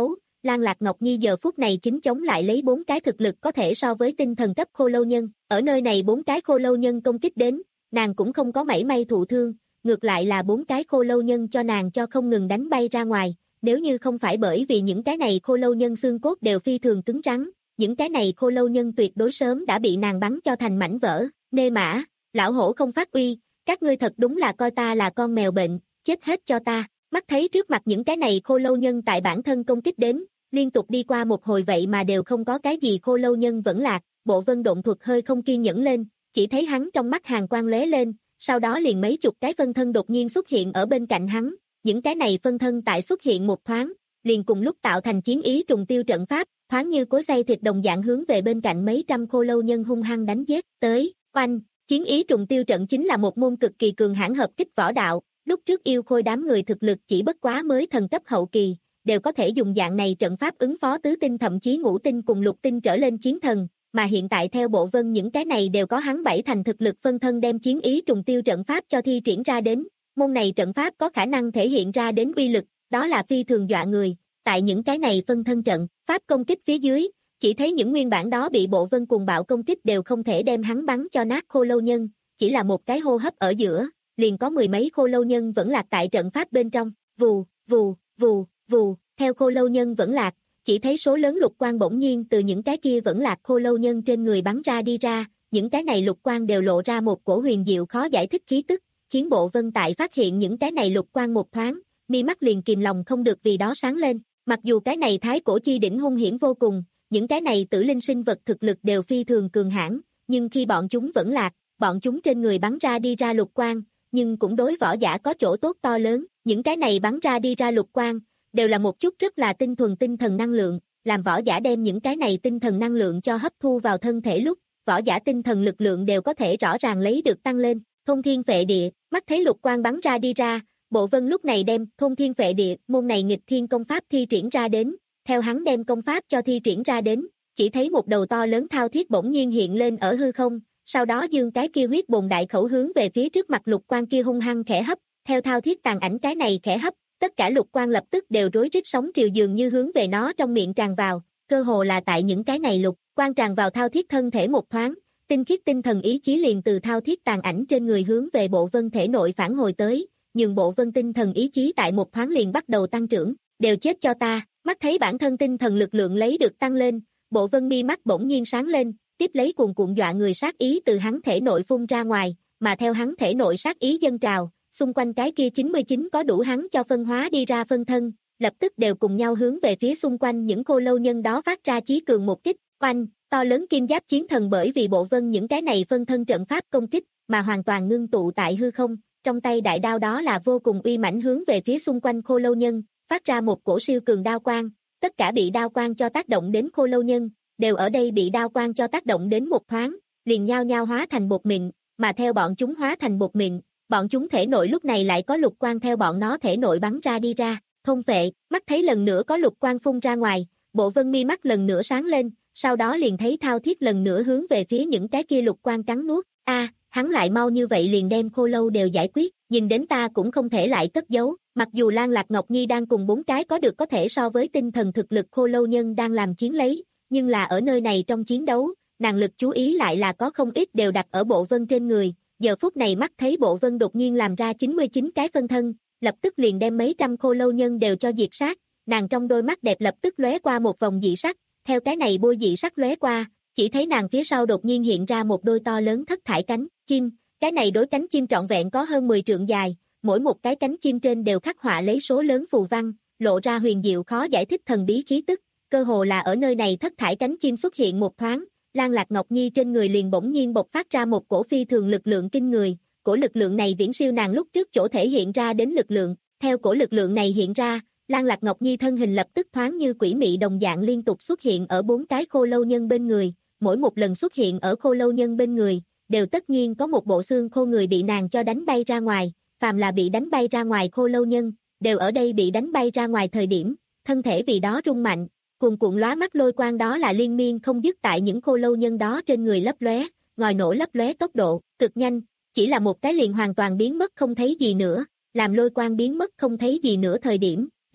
Lan Lạc Ngọc Nhi giờ phút này chính chống lại lấy bốn cái thực lực có thể so với tinh thần cấp khô lâu nhân, ở nơi này bốn cái khô lâu nhân công kích đến, nàng cũng không có mảy may thụ thương, ngược lại là bốn cái khô lâu nhân cho nàng cho không ngừng đánh bay ra ngoài, nếu như không phải bởi vì những cái này khô lâu nhân xương cốt đều phi thường cứng rắn, những cái này khô lâu nhân tuyệt đối sớm đã bị nàng bắn cho thành mảnh vỡ. Nê mã, lão hổ không phát uy, các ngươi thật đúng là coi ta là con mèo bệnh, chết hết cho ta. Mắt thấy trước mặt những cái này khô lâu nhân tại bản thân công kích đến, liên tục đi qua một hồi vậy mà đều không có cái gì khô lâu nhân vẫn lạc, Bộ Vân độn thuật hơi không kiên nhẫn lên, chỉ thấy hắn trong mắt hàn quang lóe lên, sau đó liền mấy chục cái phân thân đột nhiên xuất hiện ở bên cạnh hắn, những cái này phân thân tại xuất hiện một thoáng, liền cùng lúc tạo thành chiến ý trùng tiêu trận pháp, thoáng như cối xay thịt đồng dạng hướng về bên cạnh mấy trăm khô lâu nhân hung hăng đánh giết tới, oanh, chiến ý trùng tiêu trận chính là một môn cực kỳ cường hãn hợp kích võ đạo, lúc trước yêu khôi đám người thực lực chỉ bất quá mới thần cấp hậu kỳ, đều có thể dùng dạng này trận pháp ứng phó tứ tinh thậm chí ngũ tinh cùng lục tinh trở lên chiến thần, mà hiện tại theo Bộ Vân những cái này đều có hắn bảy thành thực lực phân thân đem chiến ý trùng tiêu trận pháp cho thi triển ra đến, môn này trận pháp có khả năng thể hiện ra đến uy lực, đó là phi thường dọa người, tại những cái này phân thân trận, pháp công kích phía dưới, chỉ thấy những nguyên bản đó bị Bộ Vân cùng bạo công kích đều không thể đem hắn bắn cho nát khô lâu nhân, chỉ là một cái hô hấp ở giữa, liền có mười mấy khô lâu nhân vẫn lạc tại trận pháp bên trong, vù, vù, vù, vù, theo khô lâu nhân vẫn lạc, chỉ thấy số lớn lục quang bỗng nhiên từ những cái kia vẫn lạc khô lâu nhân trên người bắn ra đi ra, những cái này lục quang đều lộ ra một cổ huyền diệu khó giải thích khí tức, khiến Bộ Vân tại phát hiện những cái này lục quang một thoáng, mi mắt liền kìm lòng không được vì đó sáng lên, mặc dù cái này thái cổ chi đỉnh hung hiểm vô cùng, những cái này tử linh sinh vật thực lực đều phi thường cường hãn, nhưng khi bọn chúng vẫn lạc, bọn chúng trên người bắn ra đi ra lục quang, nhưng cũng đối võ giả có chỗ tốt to lớn, những cái này bắn ra đi ra lục quang, đều là một chút rất là tinh thuần tinh thần năng lượng, làm võ giả đem những cái này tinh thần năng lượng cho hấp thu vào thân thể lúc, võ giả tinh thần lực lượng đều có thể rõ ràng lấy được tăng lên, thông thiên phệ địa, mắt thấy lục quang bắn ra đi ra, Bộ Vân lúc này đem thông thiên phệ địa, môn này nghịch thiên công pháp thi triển ra đến, theo hắn đem công pháp cho thi triển ra đến, chỉ thấy một đầu to lớn thao thiết bỗng nhiên hiện lên ở hư không, sau đó dương cái kia huyết bồn đại khẩu hướng về phía trước mặt lục quang kia hung hăng khẽ hấp, theo thao thiết tàn ảnh cái này khẽ hấp, tất cả lục quang lập tức đều rối rít sóng triều dường như hướng về nó trong miệng tràn vào, cơ hồ là tại những cái này lục quang tràn vào thao thiết thân thể một thoáng, tinh khiết tinh thần ý chí liền từ thao thiết tàn ảnh trên người hướng về Bộ Vân thể nội phản hồi tới, nhưng Bộ Vân tinh thần ý chí tại một thoáng liền bắt đầu tăng trưởng, đều chết cho ta, mắt thấy bản thân tinh thần lực lượng lấy được tăng lên, Bộ Vân mi mắt bỗng nhiên sáng lên, tiếp lấy cuồn cuộn dọa người sát ý từ hắn thể nội phun ra ngoài, mà theo hắn thể nội sát ý dâng trào, xung quanh cái kia chín mươi chín có đủ hắn cho phân hóa đi ra phân thân, lập tức đều cùng nhau hướng về phía xung quanh những khô lâu nhân đó phát ra chí cường một kích, oanh, to lớn kim giáp chiến thần bởi vì Bộ Vân những cái này phân thân trận pháp công kích, mà hoàn toàn ngưng tụ tại hư không, trong tay đại đao đó là vô cùng uy mãnh hướng về phía xung quanh khô lâu nhân, phát ra một cổ siêu cường đao quang, tất cả bị đao quang cho tác động đến khô lâu nhân, đều ở đây bị đao quang cho tác động đến một thoáng, liền nhao nhao hóa thành bột mịn, mà theo bọn chúng hóa thành bột mịn, bọn chúng thể nội lúc này lại có lục quang theo bọn nó thể nội bắn ra đi ra, thôn phệ, mắt thấy lần nữa có lục quang phun ra ngoài, Bộ Vân mi mắt lần nữa sáng lên, sau đó liền thấy thao thiết lần nữa hướng về phía những cái kia lục quang cắn nuốt, a, hắn lại mau như vậy liền đem khô lâu đều giải quyết, nhìn đến ta cũng không thể lại cất giấu, mặc dù Lan Lạc Ngọc Nhi đang cùng bốn cái có được có thể so với tinh thần thực lực khô lâu nhân đang làm chiến lấy, nhưng là ở nơi này trong chiến đấu, nàng lực chú ý lại là có không ít đều đặt ở Bộ Vân trên người, giờ phút này mắt thấy Bộ Vân đột nhiên làm ra chín mươi chín cái phân thân, lập tức liền đem mấy trăm khô lâu nhân đều cho diệt sát, nàng trong đôi mắt đẹp lập tức lóe qua một vòng dị sắc, theo cái này bôi dị sắc lóe qua, chỉ thấy nàng phía sau đột nhiên hiện ra một đôi to lớn thất thải cánh chim, cái này đối cánh chim trọn vẹn có hơn mười trượng dài, mỗi một cái cánh chim trên đều khắc họa lấy số lớn phù văn, lộ ra huyền diệu khó giải thích thần bí khí tức, cơ hồ là ở nơi này thất thải cánh chim xuất hiện một thoáng, Lan Lạc Ngọc Nhi trên người liền bỗng nhiên bộc phát ra một cổ phi thường lực lượng kinh người, cổ lực lượng này viễn siêu nàng lúc trước chỗ thể hiện ra đến lực lượng, theo cổ lực lượng này hiện ra, Lan Lạc Ngọc Nhi thân hình lập tức thoáng như quỷ mị đồng dạng liên tục xuất hiện ở bốn cái khô lâu nhân bên người, mỗi một lần xuất hiện ở khô lâu nhân bên người, đều tất nhiên có một bộ xương khô người bị nàng cho đánh bay ra ngoài, phàm là bị đánh bay ra ngoài khô lâu nhân, đều ở đây bị đánh bay ra ngoài thời điểm, thân thể vì đó rung mạnh, cuồn cuộn lóa mắt lôi quang đó là liên miên không dứt tại những khô lâu nhân đó trên người lấp lóe, ngòi nổ lấp lóe tốc độ cực nhanh, chỉ là một cái liền hoàn toàn biến mất không thấy gì nữa, làm lôi quang biến mất không thấy gì nữa thời điểm,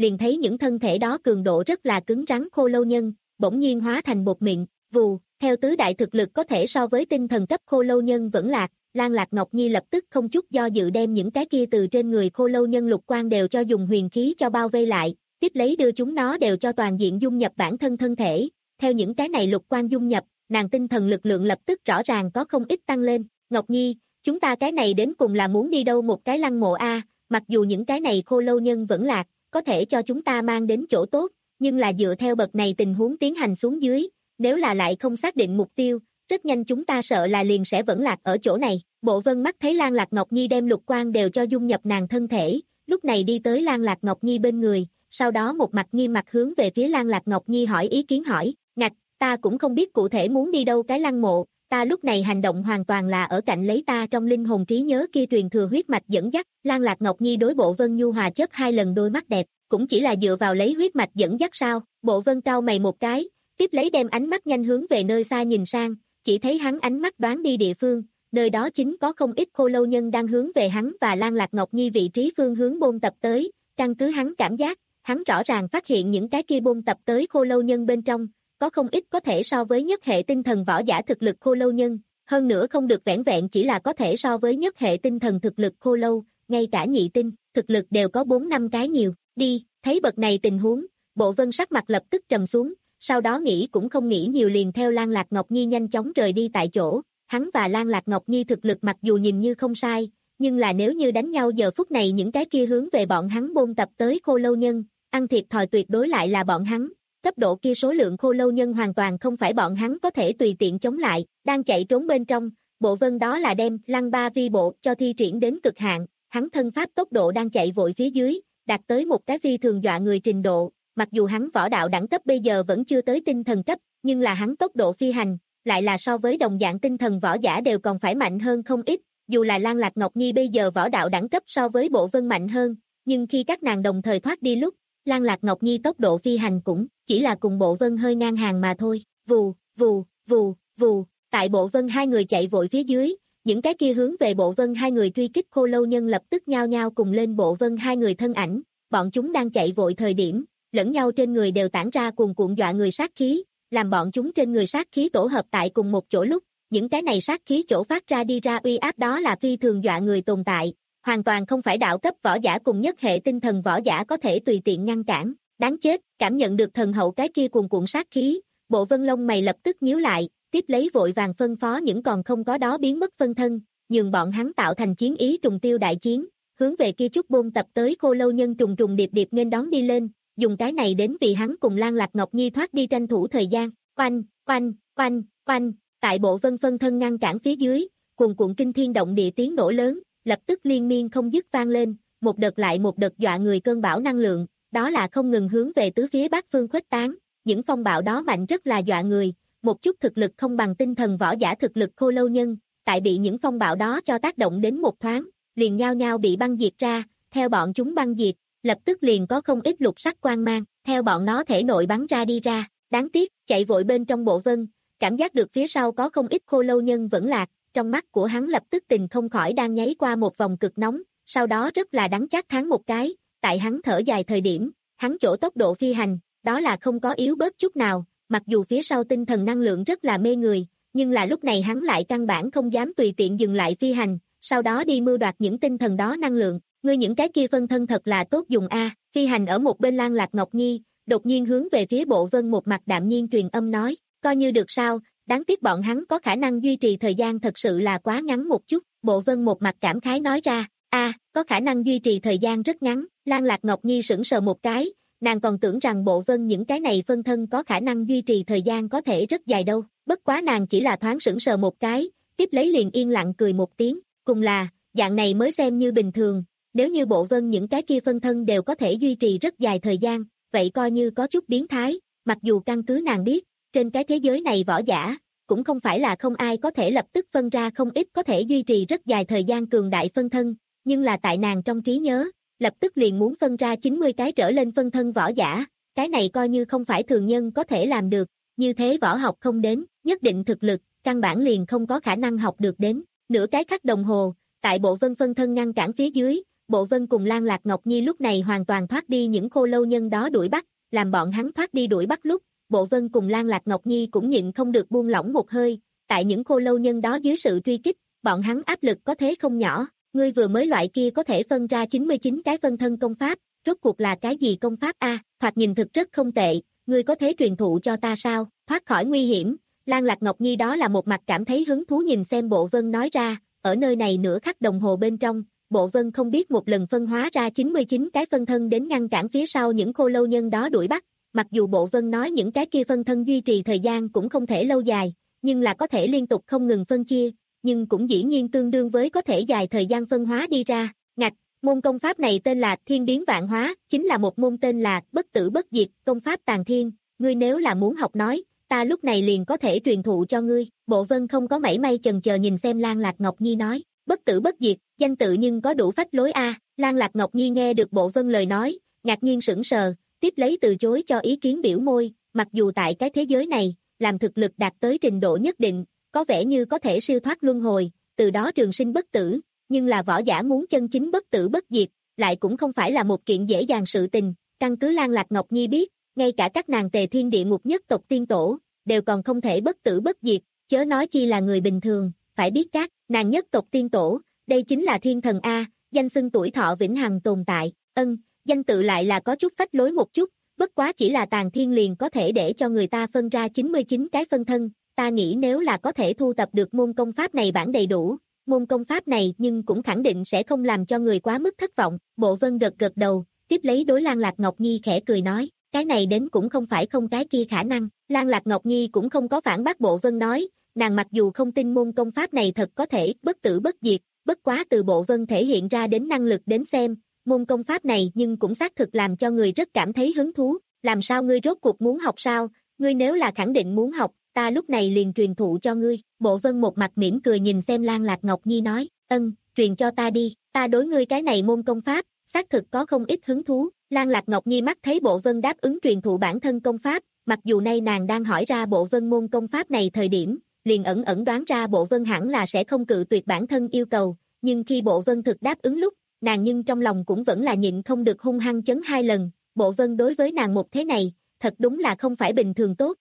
liền thấy những thân thể đó cường độ rất là cứng rắn khô lâu nhân, bỗng nhiên hóa thành bột mịn, vù, theo tứ đại thực lực có thể so với tinh thần cấp khô lâu nhân vẫn lạc, Lan Lạc Ngọc Nhi lập tức không chút do dự đem những cái kia từ trên người khô lâu nhân lục quan đều cho dùng huyền khí cho bao vây lại, tiếp lấy đưa chúng nó đều cho toàn diện dung nhập bản thân thân thể, theo những cái này lục quan dung nhập, nàng tinh thần lực lượng lập tức rõ ràng có không ít tăng lên, Ngọc Nhi, chúng ta cái này đến cùng là muốn đi đâu một cái lăng mộ a, mặc dù những cái này khô lâu nhân vẫn lạc, có thể cho chúng ta mang đến chỗ tốt, nhưng là dựa theo bậc này tình huống tiến hành xuống dưới, nếu là lại không xác định mục tiêu, rất nhanh chúng ta sợ là liền sẽ vẫn lạc ở chỗ này. Bộ Vân mắt thấy Lan Lạc Ngọc Nhi đem lục quan đều cho dung nhập nàng thân thể, lúc này đi tới Lan Lạc Ngọc Nhi bên người, sau đó một mặt nghiêm mặt hướng về phía Lan Lạc Ngọc Nhi hỏi ý kiến hỏi, ngạch, ta cũng không biết cụ thể muốn đi đâu cái lăng mộ, ta lúc này hành động hoàn toàn là ở cạnh lấy ta trong linh hồn trí nhớ kia truyền thừa huyết mạch dẫn dắt. Lan Lạc Ngọc Nhi đối Bộ Vân nhu hòa chớp hai lần đôi mắt đẹp, cũng chỉ là dựa vào lấy huyết mạch dẫn dắt sao? Bộ Vân cau mày một cái, tiếp lấy đem ánh mắt nhanh hướng về nơi xa nhìn sang, chỉ thấy hắn ánh mắt đoán đi địa phương, nơi đó chính có không ít khô lâu nhân đang hướng về hắn và Lan Lạc Ngọc Nhi vị trí phương hướng bôn tập tới, căn cứ hắn cảm giác, hắn rõ ràng phát hiện những cái kia bôn tập tới khô lâu nhân bên trong, có không ít có thể so với nhất hệ tinh thần võ giả thực lực khô lâu nhân, hơn nữa không được vẻn vẹn chỉ là có thể so với nhất hệ tinh thần thực lực khô lâu, ngay cả nhị tinh, thực lực đều có bốn năm cái nhiều, đi, thấy bậc này tình huống, Bộ Vân sắc mặt lập tức trầm xuống, sau đó nghĩ cũng không nghĩ nhiều liền theo Lan Lạc Ngọc Nhi nhanh chóng rời đi tại chỗ, hắn và Lan Lạc Ngọc Nhi thực lực mặc dù nhìn như không sai, nhưng là nếu như đánh nhau giờ phút này những cái kia hướng về bọn hắn bôn tập tới khô lâu nhân, ăn thiệt thòi tuyệt đối lại là bọn hắn. Cấp độ kia số lượng khô lâu nhân hoàn toàn không phải bọn hắn có thể tùy tiện chống lại, đang chạy trốn bên trong, Bộ Vân đó là đem Lăng Ba Vi Bộ cho thi triển đến cực hạn, hắn thân pháp tốc độ đang chạy vội phía dưới, đạt tới một cái phi thường dọa người trình độ, mặc dù hắn võ đạo đẳng cấp bây giờ vẫn chưa tới tinh thần cấp, nhưng là hắn tốc độ phi hành, lại là so với đồng dạng tinh thần võ giả đều còn phải mạnh hơn không ít, dù là Lan Lạc Ngọc Nhi bây giờ võ đạo đẳng cấp so với Bộ Vân mạnh hơn, nhưng khi các nàng đồng thời thoát đi lúc, Lan Lạc Ngọc Nhi tốc độ phi hành cũng chỉ là cùng Bộ Vân hơi ngang hàng mà thôi. Vù, vù, vù, vù, tại Bộ Vân hai người chạy vội phía dưới, những cái kia hướng về Bộ Vân hai người truy kích khô lâu nhân lập tức nhao nhao cùng lên Bộ Vân hai người thân ảnh, bọn chúng đang chạy vội thời điểm, lẫn nhau trên người đều tản ra cuồn cuộn dọa người sát khí, làm bọn chúng trên người sát khí tổ hợp tại cùng một chỗ lúc, những cái này sát khí chỗ phát ra đi ra uy áp đó là phi thường dọa người tồn tại, hoàn toàn không phải đạo cấp võ giả cùng nhất hệ tinh thần võ giả có thể tùy tiện ngăn cản, đáng chết, cảm nhận được thần hậu cái kia cuồn cuộn sát khí, Bộ Vân lông mày lập tức nhíu lại, tiếp lấy vội vàng phân phó những còn không có đó biến mất phân thân, nhường bọn hắn tạo thành chiến ý trùng tiêu đại chiến, hướng về kia chút bôn tập tới khô lâu nhân trùng trùng điệp điệp nên đón đi lên, dùng cái này đến vì hắn cùng Lan Lạc Ngọc Nhi thoát đi tranh thủ thời gian, oanh, oanh, oanh, oanh, tại Bộ Vân phân thân ngăn cản phía dưới, cuồn cuộn kinh thiên động địa tiếng nổ lớn, lập tức liên miên không dứt vang lên, một đợt lại một đợt dọa người cơn bão năng lượng, đó là không ngừng hướng về tứ phía bát phương khuếch tán, những phong bạo đó mạnh rất là dọa người, một chút thực lực không bằng tinh thần võ giả thực lực khô lâu nhân, tại bị những phong bạo đó cho tác động đến một thoáng, liền nhao nhao bị băng diệt ra, theo bọn chúng băng diệt, lập tức liền có không ít lục sắc quang mang, theo bọn nó thể nội bắn ra đi ra, đáng tiếc, chạy vội bên trong Bộ Vân, cảm giác được phía sau có không ít khô lâu nhân vẫn lạc, trong mắt của hắn lập tức tình không khỏi đang nháy qua một vòng cực nóng, sau đó rất là đắng chát thắng một cái, tại hắn thở dài thời điểm, hắn chỗ tốc độ phi hành, đó là không có yếu bớt chút nào, mặc dù phía sau tinh thần năng lượng rất là mê người, nhưng là lúc này hắn lại căn bản không dám tùy tiện dừng lại phi hành, sau đó đi mưu đoạt những tinh thần đó năng lượng, ngươi những cái kia phân thân thật là tốt dùng a. Phi hành ở một bên Lan Lạc Ngọc Nhi, đột nhiên hướng về phía Bộ Vân một mặt đạm nhiên truyền âm nói, coi như được sao, đáng tiếc bọn hắn có khả năng duy trì thời gian thật sự là quá ngắn một chút, Bộ Vân một mặt cảm khái nói ra, a, có khả năng duy trì thời gian rất ngắn, Lan Lạc Ngọc Nhi sững sờ một cái, nàng còn tưởng rằng Bộ Vân những cái này phân thân có khả năng duy trì thời gian có thể rất dài đâu, bất quá nàng chỉ là thoáng sững sờ một cái, tiếp lấy liền yên lặng cười một tiếng, cùng là, dạng này mới xem như bình thường, nếu như Bộ Vân những cái kia phân thân đều có thể duy trì rất dài thời gian, vậy coi như có chút biến thái, mặc dù căn cứ nàng biết, trên cái thế giới này võ giả, cũng không phải là không ai có thể lập tức phân ra không ít có thể duy trì rất dài thời gian cường đại phân thân, nhưng là tại nàng trong trí nhớ, lập tức liền muốn phân ra chín mươi cái trở lên phân thân võ giả, cái này coi như không phải thường nhân có thể làm được, như thế võ học không đến, nhất định thực lực, căn bản liền không có khả năng học được đến, nửa cái khắc đồng hồ, tại Bộ Vân phân thân ngăn cản phía dưới, Bộ Vân cùng Lan Lạc Ngọc Nhi lúc này hoàn toàn thoát đi những khô lâu nhân đó đuổi bắt, làm bọn hắn thoát đi đuổi bắt lúc, Bộ Vân cùng Lan Lạc Ngọc Nhi cũng nhịn không được buông lỏng một hơi, tại những khô lâu nhân đó dưới sự truy kích, bọn hắn áp lực có thế không nhỏ, ngươi vừa mới loại kia có thể phân ra chín mươi chín cái phân thân công pháp, rốt cuộc là cái gì công pháp a, thoạt nhìn thực rất không tệ, ngươi có thể truyền thụ cho ta sao, thoát khỏi nguy hiểm, Lan Lạc Ngọc Nhi đó là một mặt cảm thấy hứng thú nhìn xem Bộ Vân nói ra, ở nơi này nửa khắc đồng hồ bên trong, Bộ Vân không biết một lần phân hóa ra chín mươi chín cái phân thân đến ngăn cản phía sau những khô lâu nhân đó đuổi bắt, mặc dù Bộ Vân nói những cái kia phân thân duy trì thời gian cũng không thể lâu dài, nhưng là có thể liên tục không ngừng phân chia, nhưng cũng dĩ nhiên tương đương với có thể dài thời gian phân hóa đi ra, ngạch, môn công pháp này tên là Thiên Biến Vạn Hóa, chính là một môn tên là Bất Tử Bất Diệt, công pháp tàng thiên, ngươi nếu là muốn học nói, ta lúc này liền có thể truyền thụ cho ngươi, Bộ Vân không có mảy may chần chờ nhìn xem Lan Lạc Ngọc Nhi nói, Bất Tử Bất Diệt, danh tự nhưng có đủ phách lối a, Lan Lạc Ngọc Nhi nghe được Bộ Vân lời nói, ngạc nhiên sững sờ, tiếp lấy từ chối cho ý kiến biểu môi, mặc dù tại cái thế giới này, làm thực lực đạt tới trình độ nhất định, có vẻ như có thể siêu thoát luân hồi, từ đó trường sinh bất tử, nhưng là võ giả muốn chân chính bất tử bất diệt, lại cũng không phải là một kiện dễ dàng sự tình, căn cứ Lan Lạc Ngọc Nhi biết, ngay cả các nàng Tề Thiên Địa Ngục nhất tộc tiên tổ, đều còn không thể bất tử bất diệt, chớ nói chi là người bình thường, phải biết các nàng nhất tộc tiên tổ, đây chính là thiên thần A, danh xưng tuổi thọ vĩnh hằng tồn tại, ân, danh tự lại là có chút phách lối một chút, bất quá chỉ là tàng thiên liền có thể để cho người ta phân ra chín mươi chín cái phân thân, ta nghĩ nếu là có thể thu tập được môn công pháp này bản đầy đủ, môn công pháp này nhưng cũng khẳng định sẽ không làm cho người quá mức thất vọng, Bộ Vân gật gật đầu, tiếp lấy đối Lan Lạc Ngọc Nhi khẽ cười nói, cái này đến cũng không phải không cái kia khả năng, Lan Lạc Ngọc Nhi cũng không có phản bác Bộ Vân nói, nàng mặc dù không tin môn công pháp này thật có thể bất tử bất diệt, bất quá từ Bộ Vân thể hiện ra đến năng lực đến xem, môn công pháp này nhưng cũng xác thực làm cho người rất cảm thấy hứng thú, làm sao ngươi rốt cuộc muốn học sao, ngươi nếu là khẳng định muốn học, ta lúc này liền truyền thụ cho ngươi, Bộ Vân một mặt mỉm cười nhìn xem Lan Lạc Ngọc Nhi nói, ân, truyền cho ta đi, ta đối ngươi cái này môn công pháp, xác thực có không ít hứng thú, Lan Lạc Ngọc Nhi mắt thấy Bộ Vân đáp ứng truyền thụ bản thân công pháp, mặc dù nay nàng đang hỏi ra Bộ Vân môn công pháp này thời điểm, liền ẩn ẩn đoán ra Bộ Vân hẳn là sẽ không cự tuyệt bản thân yêu cầu, nhưng khi Bộ Vân thực đáp ứng lúc, nàng nhưng trong lòng cũng vẫn là nhịn không được hung hăng chấn hai lần, Bộ Vân đối với nàng một thế này, thật đúng là không phải bình thường tốt.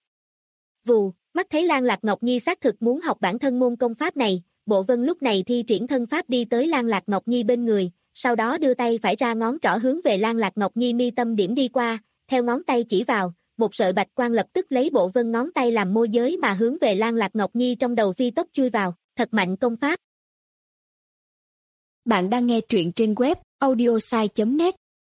Vù, mắt thấy Lan Lạc Ngọc Nhi xác thực muốn học bản thân môn công pháp này, Bộ Vân lúc này thi triển thân pháp đi tới Lan Lạc Ngọc Nhi bên người, sau đó đưa tay phải ra ngón trỏ hướng về Lan Lạc Ngọc Nhi mi tâm điểm đi qua, theo ngón tay chỉ vào, một sợi bạch quang lập tức lấy Bộ Vân ngón tay làm môi giới mà hướng về Lan Lạc Ngọc Nhi trong đầu phi tốc chui vào, thật mạnh công pháp. Bạn đang nghe truyện trên web audiosai chấm net.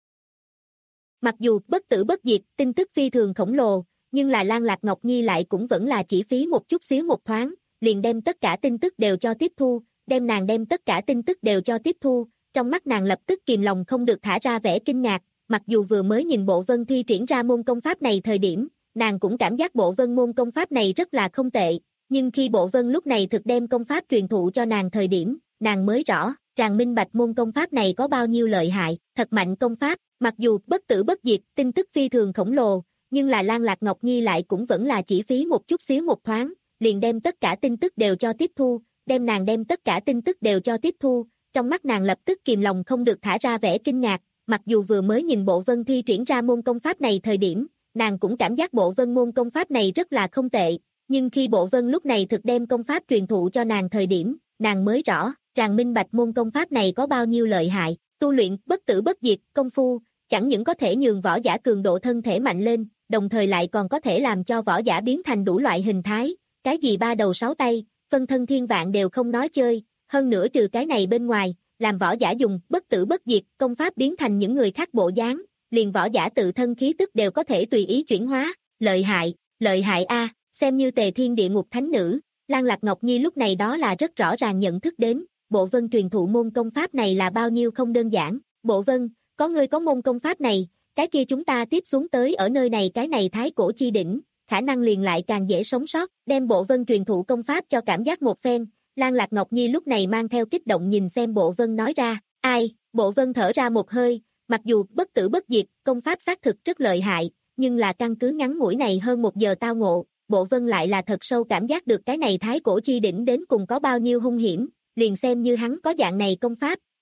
Mặc dù bất tử bất diệt, tin tức phi thường khổng lồ, nhưng là Lan Lạc Ngọc Nhi lại cũng vẫn là chỉ phí một chút xíu một thoáng, liền đem tất cả tin tức đều cho tiếp thu, đem nàng đem tất cả tin tức đều cho tiếp thu, trong mắt nàng lập tức kìm lòng không được thả ra vẻ kinh ngạc, mặc dù vừa mới nhìn Bộ Vân thi triển ra môn công pháp này thời điểm, nàng cũng cảm giác Bộ Vân môn công pháp này rất là không tệ, nhưng khi Bộ Vân lúc này thực đem công pháp truyền thụ cho nàng thời điểm, nàng mới rõ, rằng minh bạch môn công pháp này có bao nhiêu lợi hại, thật mạnh công pháp, mặc dù bất tử bất diệt, tin tức phi thường khổng lồ, nhưng là Lan Lạc Ngọc Nhi lại cũng vẫn là chỉ phí một chút xíu một thoáng, liền đem tất cả tin tức đều cho tiếp thu, đem nàng đem tất cả tin tức đều cho tiếp thu, trong mắt nàng lập tức kìm lòng không được thả ra vẻ kinh ngạc, mặc dù vừa mới nhìn Bộ Vân thi triển ra môn công pháp này thời điểm, nàng cũng cảm giác Bộ Vân môn công pháp này rất là không tệ, nhưng khi Bộ Vân lúc này thực đem công pháp truyền thụ cho nàng thời điểm, nàng mới rõ, rằng minh bạch môn công pháp này có bao nhiêu lợi hại, tu luyện bất tử bất diệt, công phu, chẳng những có thể nhường võ giả cường độ thân thể mạnh lên, đồng thời lại còn có thể làm cho võ giả biến thành đủ loại hình thái, cái gì ba đầu sáu tay, phân thân thiên vạn đều không nói chơi, hơn nữa trừ cái này bên ngoài, làm võ giả dùng bất tử bất diệt, công pháp biến thành những người khác bộ dáng, liền võ giả tự thân khí tức đều có thể tùy ý chuyển hóa, lợi hại, lợi hại a, xem như Tề Thiên Địa Ngục thánh nữ, Lan Lạc Ngọc Nhi lúc này đó là rất rõ ràng nhận thức đến, Bộ Vân truyền thụ môn công pháp này là bao nhiêu không đơn giản, Bộ Vân, có ngươi có môn công pháp này, cái kia chúng ta tiếp xuống tới ở nơi này cái này thái cổ chi đỉnh, khả năng liền lại càng dễ sống sót, đem Bộ Vân truyền thụ công pháp cho cảm giác một phen, Lan Lạc Ngọc Nhi lúc này mang theo kích động nhìn xem Bộ Vân nói ra, ai, Bộ Vân thở ra một hơi, mặc dù bất tử bất diệt, công pháp xác thực rất lợi hại, nhưng là căn cứ ngắn ngủi này hơn một giờ tao ngộ, Bộ Vân lại là thật sâu cảm giác được cái này thái cổ chi đỉnh đến cùng có bao nhiêu hung hiểm, liền xem như hắn có dạng này công pháp,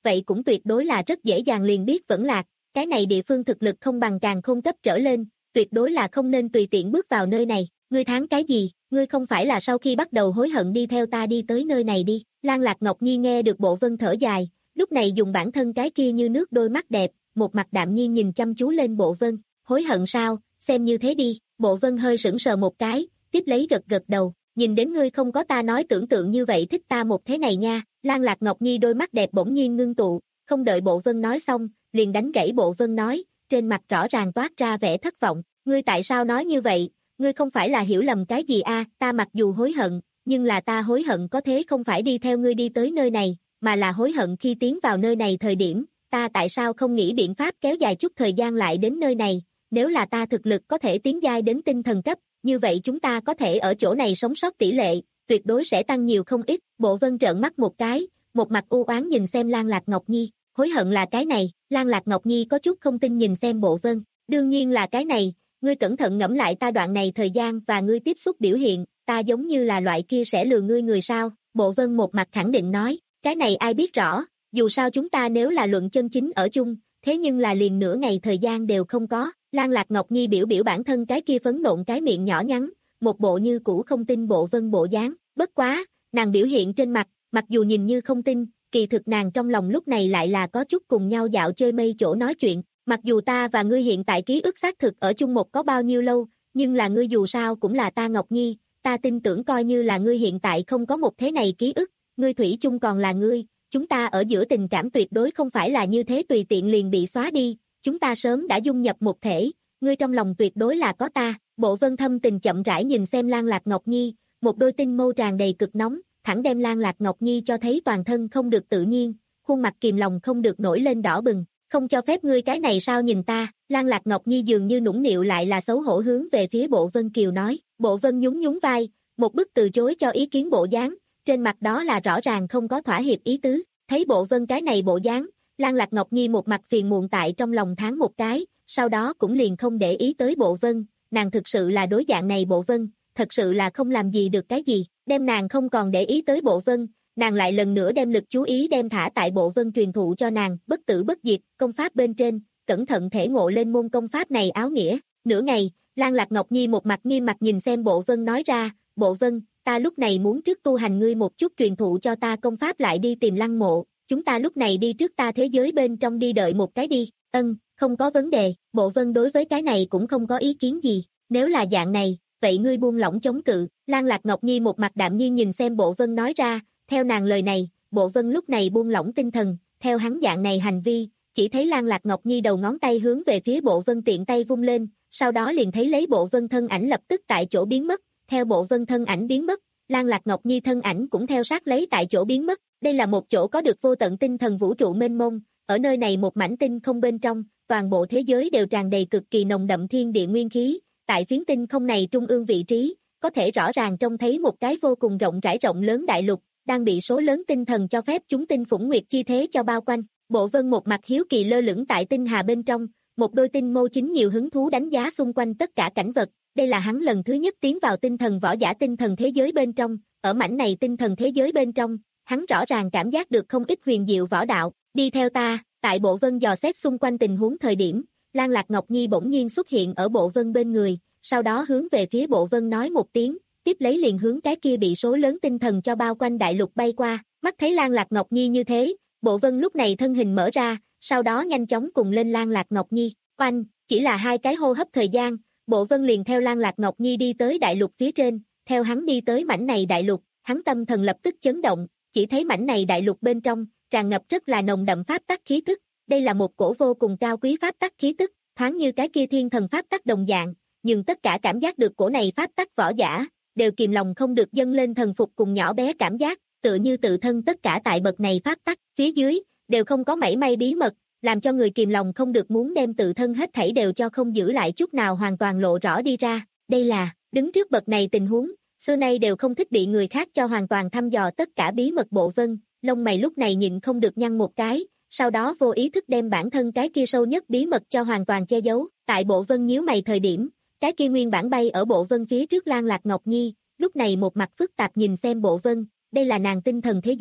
vậy cũng tuyệt đối là rất dễ dàng liền biết vẫn lạc, cái này địa phương thực lực không bằng Càn Khôn cấp trở lên, tuyệt đối là không nên tùy tiện bước vào nơi này, ngươi tháng cái gì, ngươi không phải là sau khi bắt đầu hối hận đi theo ta đi tới nơi này đi, Lan Lạc Ngọc Nhi nghe được Bộ Vân thở dài, lúc này dùng bản thân cái kia như nước đôi mắt đẹp, một mặt đạm nhiên nhìn chăm chú lên Bộ Vân, hối hận sao, xem như thế đi, Bộ Vân hơi sững sờ một cái, tiếp lấy gật gật đầu, nhìn đến ngươi không có ta nói tưởng tượng như vậy thích ta một thế này nha, Lan Lạc Ngọc Nhi đôi mắt đẹp bỗng nhiên ngưng tụ, không đợi Bộ Vân nói xong, liền đánh gãy Bộ Vân nói, trên mặt rõ ràng toát ra vẻ thất vọng, ngươi tại sao nói như vậy, ngươi không phải là hiểu lầm cái gì a? À? Ta mặc dù hối hận, nhưng là ta hối hận có thế không phải đi theo ngươi đi tới nơi này, mà là hối hận khi tiến vào nơi này thời điểm, ta tại sao không nghĩ biện pháp kéo dài chút thời gian lại đến nơi này, nếu là ta thực lực có thể tiến giai đến tinh thần cấp, như vậy chúng ta có thể ở chỗ này sống sót tỷ lệ, tuyệt đối sẽ tăng nhiều không ít, Bộ Vân trợn mắt một cái, một mặt u oán nhìn xem Lan Lạc Ngọc Nhi, hối hận là cái này, Lan Lạc Ngọc Nhi có chút không tin nhìn xem Bộ Vân, đương nhiên là cái này, ngươi cẩn thận ngẫm lại ta đoạn này thời gian và ngươi tiếp xúc biểu hiện, ta giống như là loại kia sẽ lừa ngươi người sao, Bộ Vân một mặt khẳng định nói, cái này ai biết rõ, dù sao chúng ta nếu là luận chân chính ở chung, thế nhưng là liền nửa ngày thời gian đều không có, Lan Lạc Ngọc Nhi biểu biểu bản thân cái kia phấn nộn cái miệng nhỏ nhắn, một bộ như cũ không tin Bộ Vân bộ dáng, bất quá, nàng biểu hiện trên mặt, mặc dù nhìn như không tin, kỳ thực nàng trong lòng lúc này lại là có chút cùng nhau dạo chơi mây chỗ nói chuyện, mặc dù ta và ngươi hiện tại ký ức xác thực ở chung một có bao nhiêu lâu, nhưng là ngươi dù sao cũng là ta Ngọc Nhi, ta tin tưởng coi như là ngươi hiện tại không có một thế này ký ức, ngươi thủy chung còn là ngươi, chúng ta ở giữa tình cảm tuyệt đối không phải là như thế tùy tiện liền bị xóa đi, chúng ta sớm đã dung nhập một thể, ngươi trong lòng tuyệt đối là có ta, Bộ Vân thâm tình chậm rãi nhìn xem Lan Lạc Ngọc Nhi, một đôi tinh mâu tràn đầy cực nóng, thẳng đem Lan Lạc Ngọc Nhi cho thấy toàn thân không được tự nhiên, khuôn mặt kìm lòng không được nổi lên đỏ bừng, không cho phép ngươi cái này sao nhìn ta, Lan Lạc Ngọc Nhi dường như nũng nịu lại là xấu hổ hướng về phía Bộ Vân Kiều nói, Bộ Vân nhún nhún vai, một bức từ chối cho ý kiến bộ dáng, trên mặt đó là rõ ràng không có thỏa hiệp ý tứ, thấy Bộ Vân cái này bộ dáng, Lan Lạc Ngọc Nhi một mặt phiền muộn tại trong lòng tháng một cái, sau đó cũng liền không để ý tới Bộ Vân, nàng thực sự là đối dạng này Bộ Vân, thật sự là không làm gì được cái gì, đem nàng không còn để ý tới Bộ Vân, nàng lại lần nữa đem lực chú ý đem thả tại Bộ Vân truyền thụ cho nàng, bất tử bất diệt, công pháp bên trên, cẩn thận thể ngộ lên môn công pháp này áo nghĩa, nửa ngày, Lan Lạc Ngọc Nhi một mặt nghiêm mặt nhìn xem Bộ Vân nói ra, Bộ Vân, ta lúc này muốn trước tu hành ngươi một chút truyền thụ cho ta công pháp lại đi tìm Lăng Mộ, chúng ta lúc này đi trước ta thế giới bên trong đi đợi một cái đi, ân, không có vấn đề, Bộ Vân đối với cái này cũng không có ý kiến gì, nếu là dạng này, vậy ngươi buông lỏng chống cự, Lan Lạc Ngọc Nhi một mặt đạm nhiên nhìn xem Bộ Vân nói ra, theo nàng lời này, Bộ Vân lúc này buông lỏng tinh thần, theo hắn dạng này hành vi, chỉ thấy Lan Lạc Ngọc Nhi đầu ngón tay hướng về phía Bộ Vân tiện tay vung lên, sau đó liền thấy lấy Bộ Vân thân ảnh lập tức tại chỗ biến mất, theo Bộ Vân thân ảnh biến mất, Lan Lạc Ngọc Nhi thân ảnh cũng theo sát lấy tại chỗ biến mất, đây là một chỗ có được vô tận tinh thần vũ trụ mênh mông, ở nơi này một mảnh tinh không bên trong, toàn bộ thế giới đều tràn đầy cực kỳ nồng đậm thiên địa nguyên khí, tại phiến tinh không này trung ương vị trí, có thể rõ ràng trông thấy một cái vô cùng rộng rãi rộng lớn đại lục, đang bị số lớn tinh thần cho phép chúng tinh phủng nguyệt chi thế cho bao quanh. Bộ Vân một mặt hiếu kỳ lơ lửng tại tinh hà bên trong, một đôi tinh mâu chính nhiều hứng thú đánh giá xung quanh tất cả cảnh vật. Đây là hắn lần thứ nhất tiến vào tinh thần võ giả tinh thần thế giới bên trong, ở mảnh này tinh thần thế giới bên trong, hắn rõ ràng cảm giác được không ít huyền diệu võ đạo. Đi theo ta, tại Bộ Vân dò xét xung quanh tình huống thời điểm, Lan Lạc Ngọc Nhi bỗng nhiên xuất hiện ở Bộ Vân bên người, sau đó hướng về phía Bộ Vân nói một tiếng, tiếp lấy liền hướng cái kia bị số lớn tinh thần cho bao quanh đại lục bay qua. Mắt thấy Lan Lạc Ngọc Nhi như thế, Bộ Vân lúc này thân hình mở ra, sau đó nhanh chóng cùng lên Lan Lạc Ngọc Nhi. Oanh, chỉ là hai cái hô hấp thời gian, Bộ Vân liền theo Lan Lạc Ngọc Nhi đi tới đại lục phía trên, theo hắn đi tới mảnh này đại lục, hắn tâm thần lập tức chấn động, chỉ thấy mảnh này đại lục bên trong, tràn ngập rất là nồng đậm pháp tắc khí tức, đây là một cổ vô cùng cao quý pháp tắc khí tức, thoáng như cái kia thiên thần pháp tắc đồng dạng, nhưng tất cả cảm giác được cổ này pháp tắc võ giả, đều kìm lòng không được dâng lên thần phục cùng nhỏ bé cảm giác, tựa như tự thân tất cả tại bậc này pháp tắc, phía dưới, đều không có mảy may bí mật, làm cho người kìm lòng không được muốn đem tự thân hết thảy đều cho không giữ lại chút nào hoàn toàn lộ rõ đi ra, đây là, đứng trước bậc này tình huống, xưa nay đều không thích bị người khác cho hoàn toàn thăm dò tất cả bí mật. Bộ Vân, lông mày lúc này nhịn không được nhăn một cái, sau đó vô ý thức đem bản thân cái kia sâu nhất bí mật cho hoàn toàn che giấu, tại Bộ Vân nhíu mày thời điểm, cái kia nguyên bản bay ở Bộ Vân phía trước Lan Lạc Ngọc Nhi, lúc này một mặt phức tạp nhìn xem Bộ Vân, đây là nàng tinh thần thế giới,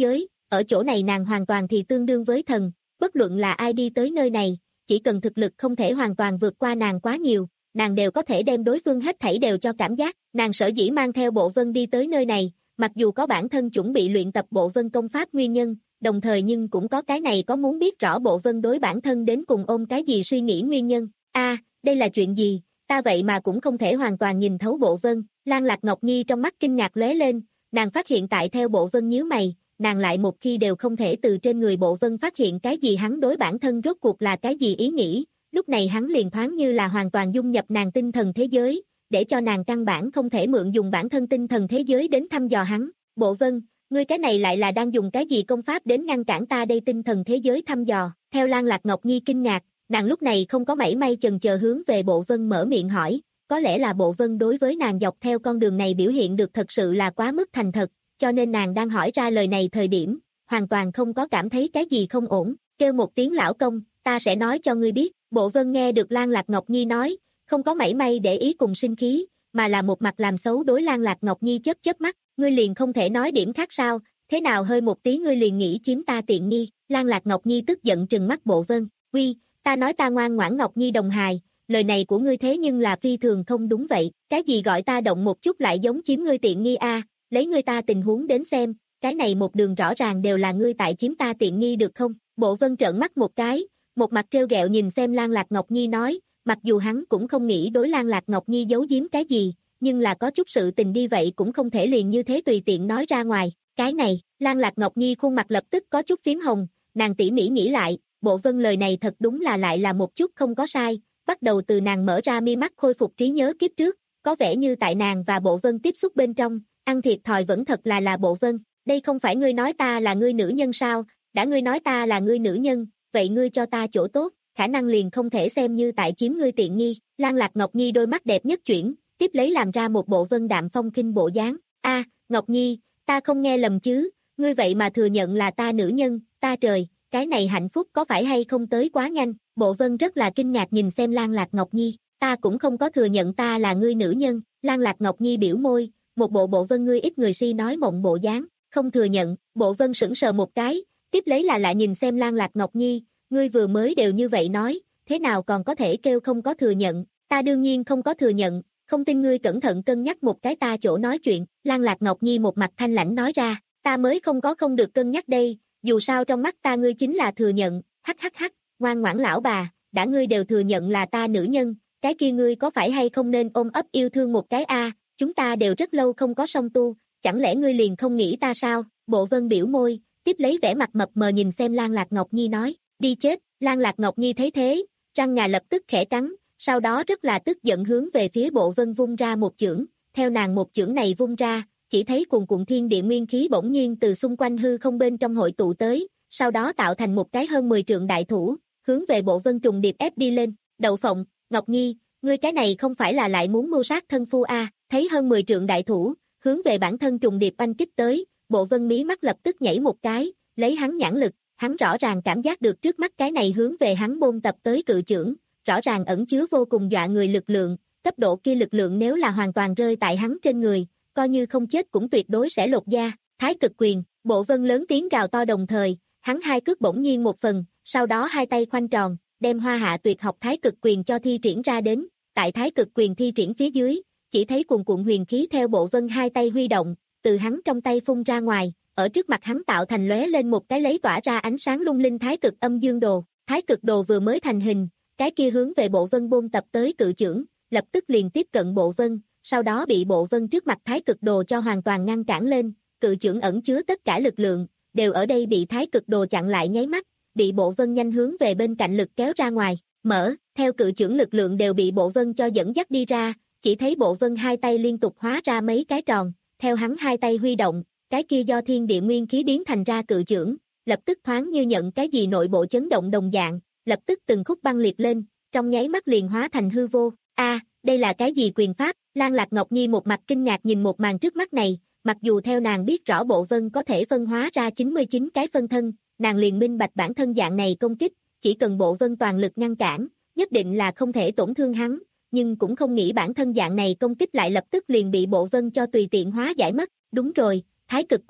ở chỗ này nàng hoàn toàn thì tương đương với thần, bất luận là ai đi tới nơi này, chỉ cần thực lực không thể hoàn toàn vượt qua nàng quá nhiều, nàng đều có thể đem đối phương hết thảy đều cho cảm giác, nàng sở dĩ mang theo Bộ Vân đi tới nơi này, mặc dù có bản thân chuẩn bị luyện tập Bộ Vân công pháp nguyên nhân, đồng thời nhưng cũng có cái này có muốn biết rõ Bộ Vân đối bản thân đến cùng ôm cái gì suy nghĩ nguyên nhân. A, đây là chuyện gì, ta vậy mà cũng không thể hoàn toàn nhìn thấu Bộ Vân. Lan Lạc Ngọc Nhi trong mắt kinh ngạc lóe lên, nàng phát hiện tại theo Bộ Vân nhíu mày, nàng lại một khi đều không thể từ trên người Bộ Vân phát hiện cái gì hắn đối bản thân rốt cuộc là cái gì ý nghĩ, lúc này hắn liền thoáng như là hoàn toàn dung nhập nàng tinh thần thế giới, để cho nàng căn bản không thể mượn dùng bản thân tinh thần thế giới đến thăm dò hắn. Bộ Vân, ngươi cái này lại là đang dùng cái gì công pháp đến ngăn cản ta đây tinh thần thế giới thăm dò? Theo Lan Lạc Ngọc Nhi kinh ngạc, nàng lúc này không có mảy may chần chờ hướng về Bộ Vân mở miệng hỏi, có lẽ là Bộ Vân đối với nàng dọc theo con đường này biểu hiện được thật sự là quá mức thành thật, cho nên nàng đang hỏi ra lời này thời điểm, hoàn toàn không có cảm thấy cái gì không ổn, kêu một tiếng lão công, ta sẽ nói cho ngươi biết. Bộ Vân nghe được Lan Lạc Ngọc Nhi nói, không có mảy may để ý cùng sinh khí, mà là một mặt làm xấu đối Lan Lạc Ngọc Nhi chớp chớp mắt, ngươi liền không thể nói điểm khác sao, thế nào hơi một tí ngươi liền nghĩ chiếm ta tiện nghi. Lan Lạc Ngọc Nhi tức giận trừng mắt Bộ Vân, uy, ta nói ta ngoan ngoãn Ngọc Nhi đồng hài, lời này của ngươi thế nhưng là phi thường không đúng vậy, cái gì gọi ta động một chút lại giống chiếm ngươi tiện nghi a, lấy ngươi ta tình huống đến xem, cái này một đường rõ ràng đều là ngươi tại chiếm ta tiện nghi được không? Bộ Vân trợn mắt một cái, một mặt trêu ghẹo nhìn xem Lan Lạc Ngọc Nhi nói, mặc dù hắn cũng không nghĩ đối Lan Lạc Ngọc Nhi giấu giếm cái gì, nhưng là có chút sự tình đi vậy cũng không thể liền như thế tùy tiện nói ra ngoài, cái này, Lan Lạc Ngọc Nhi khuôn mặt lập tức có chút phím hồng, nàng tỉ mỉ nghĩ lại, Bộ Vân lời này thật đúng là lại là một chút không có sai, bắt đầu từ nàng mở ra mi mắt khôi phục trí nhớ kiếp trước, có vẻ như tại nàng và Bộ Vân tiếp xúc bên trong, ăn thiệt thòi vẫn thật là là Bộ Vân, đây không phải ngươi nói ta là ngươi nữ nhân sao, đã ngươi nói ta là ngươi nữ nhân, vậy ngươi cho ta chỗ tốt, khả năng liền không thể xem như tại chiếm ngươi tiện nghi. Lan Lạc Ngọc Nhi đôi mắt đẹp nhất chuyển, tiếp lấy làm ra một bộ Vân đạm phong khinh bộ dáng. A, Ngọc Nhi, ta không nghe lầm chứ, ngươi vậy mà thừa nhận là ta nữ nhân, ta trời, cái này hạnh phúc có phải hay không tới quá nhanh? Bộ Vân rất là kinh ngạc nhìn xem Lan Lạc Ngọc Nhi, ta cũng không có thừa nhận ta là ngươi nữ nhân. Lan Lạc Ngọc Nhi biểu môi, một bộ Bộ Vân ngươi ít người si nói mộng bộ dáng, không thừa nhận. Bộ Vân sững sờ một cái, tiếp lấy là lại nhìn xem Lan Lạc Ngọc Nhi, ngươi vừa mới đều như vậy nói, thế nào còn có thể kêu không có thừa nhận, ta đương nhiên không có thừa nhận, không tin ngươi cẩn thận cân nhắc một cái ta chỗ nói chuyện. Lan Lạc Ngọc Nhi một mặt thanh lãnh nói ra, ta mới không có không được cân nhắc đây, dù sao trong mắt ta ngươi chính là thừa nhận, hắc hắc hắc, ngoan ngoãn lão bà, đã ngươi đều thừa nhận là ta nữ nhân, cái kia ngươi có phải hay không nên ôm ấp yêu thương một cái a, chúng ta đều rất lâu không có song tu, chẳng lẽ ngươi liền không nghĩ ta sao? Bộ Vân biểu môi, tiếp lấy vẻ mặt mập mờ nhìn xem Lan Lạc Ngọc Nhi nói, đi chết. Lan Lạc Ngọc Nhi thấy thế, răng ngà lập tức khẽ cắn, sau đó rất là tức giận hướng về phía Bộ Vân vung ra một chưởng, theo nàng một chưởng này vung ra, chỉ thấy cuồn cuộn thiên địa nguyên khí bỗng nhiên từ xung quanh hư không bên trong hội tụ tới, sau đó tạo thành một cái hơn mười trượng đại thủ, hướng về Bộ Vân trùng điệp ép đi lên. Đậu phộng, Ngọc Nhi, ngươi cái này không phải là lại muốn mưu sát thân phu a? Thấy hơn mười trượng đại thủ, hướng về bản thân trùng điệp anh kích tới, Bộ Vân mí mắt lập tức nhảy một cái, lấy hắn nhãn lực, hắn rõ ràng cảm giác được trước mắt cái này hướng về hắn bôn tập tới cự chưởng, rõ ràng ẩn chứa vô cùng dọa người lực lượng, cấp độ kia lực lượng nếu là hoàn toàn rơi tại hắn trên người, coi như không chết cũng tuyệt đối sẽ lột da. Thái cực quyền, Bộ Vân lớn tiếng gào to đồng thời, hắn hai cước bỗng nhiên một phần, sau đó hai tay khoanh tròn, đem Hoa Hạ tuyệt học Thái cực quyền cho thi triển ra đến, tại Thái cực quyền thi triển phía dưới, chỉ thấy cuồn cuộn huyền khí theo Bộ Vân hai tay huy động, từ hắn trong tay phun ra ngoài, ở trước mặt hắn tạo thành lóe lên một cái lấy tỏa ra ánh sáng lung linh Thái cực âm dương đồ. Thái cực đồ vừa mới thành hình, cái kia hướng về Bộ Vân bôn tập tới cự chưởng, lập tức liền tiếp cận Bộ Vân, sau đó bị Bộ Vân trước mặt Thái cực đồ cho hoàn toàn ngăn cản lên, cự chưởng ẩn chứa tất cả lực lượng, đều ở đây bị Thái cực đồ chặn lại nháy mắt, bị Bộ Vân nhanh hướng về bên cạnh lực kéo ra ngoài, mở, theo cự chưởng lực lượng đều bị Bộ Vân cho dẫn dắt đi ra, chỉ thấy Bộ Vân hai tay liên tục hóa ra mấy cái tròn, theo hắn hai tay huy động, cái kia do thiên địa nguyên khí biến thành ra cự chưởng, lập tức thoáng như nhận cái gì nội bộ chấn động đồng dạng, lập tức từng khúc băng liệt lên, trong nháy mắt liền hóa thành hư vô. A, đây là cái gì quyền pháp? Lan Lạc Ngọc Nhi một mặt kinh ngạc nhìn một màn trước mắt này, mặc dù theo nàng biết rõ Bộ Vân có thể phân hóa ra chín mươi chín cái phân thân, nàng liền minh bạch bản thân dạng này công kích, chỉ cần Bộ Vân toàn lực ngăn cản, nhất định là không thể tổn thương hắn, nhưng cũng không nghĩ bản thân dạng này công kích lại lập tức liền bị Bộ Vân cho tùy tiện hóa giải mất. Đúng rồi, Thái cực quyền,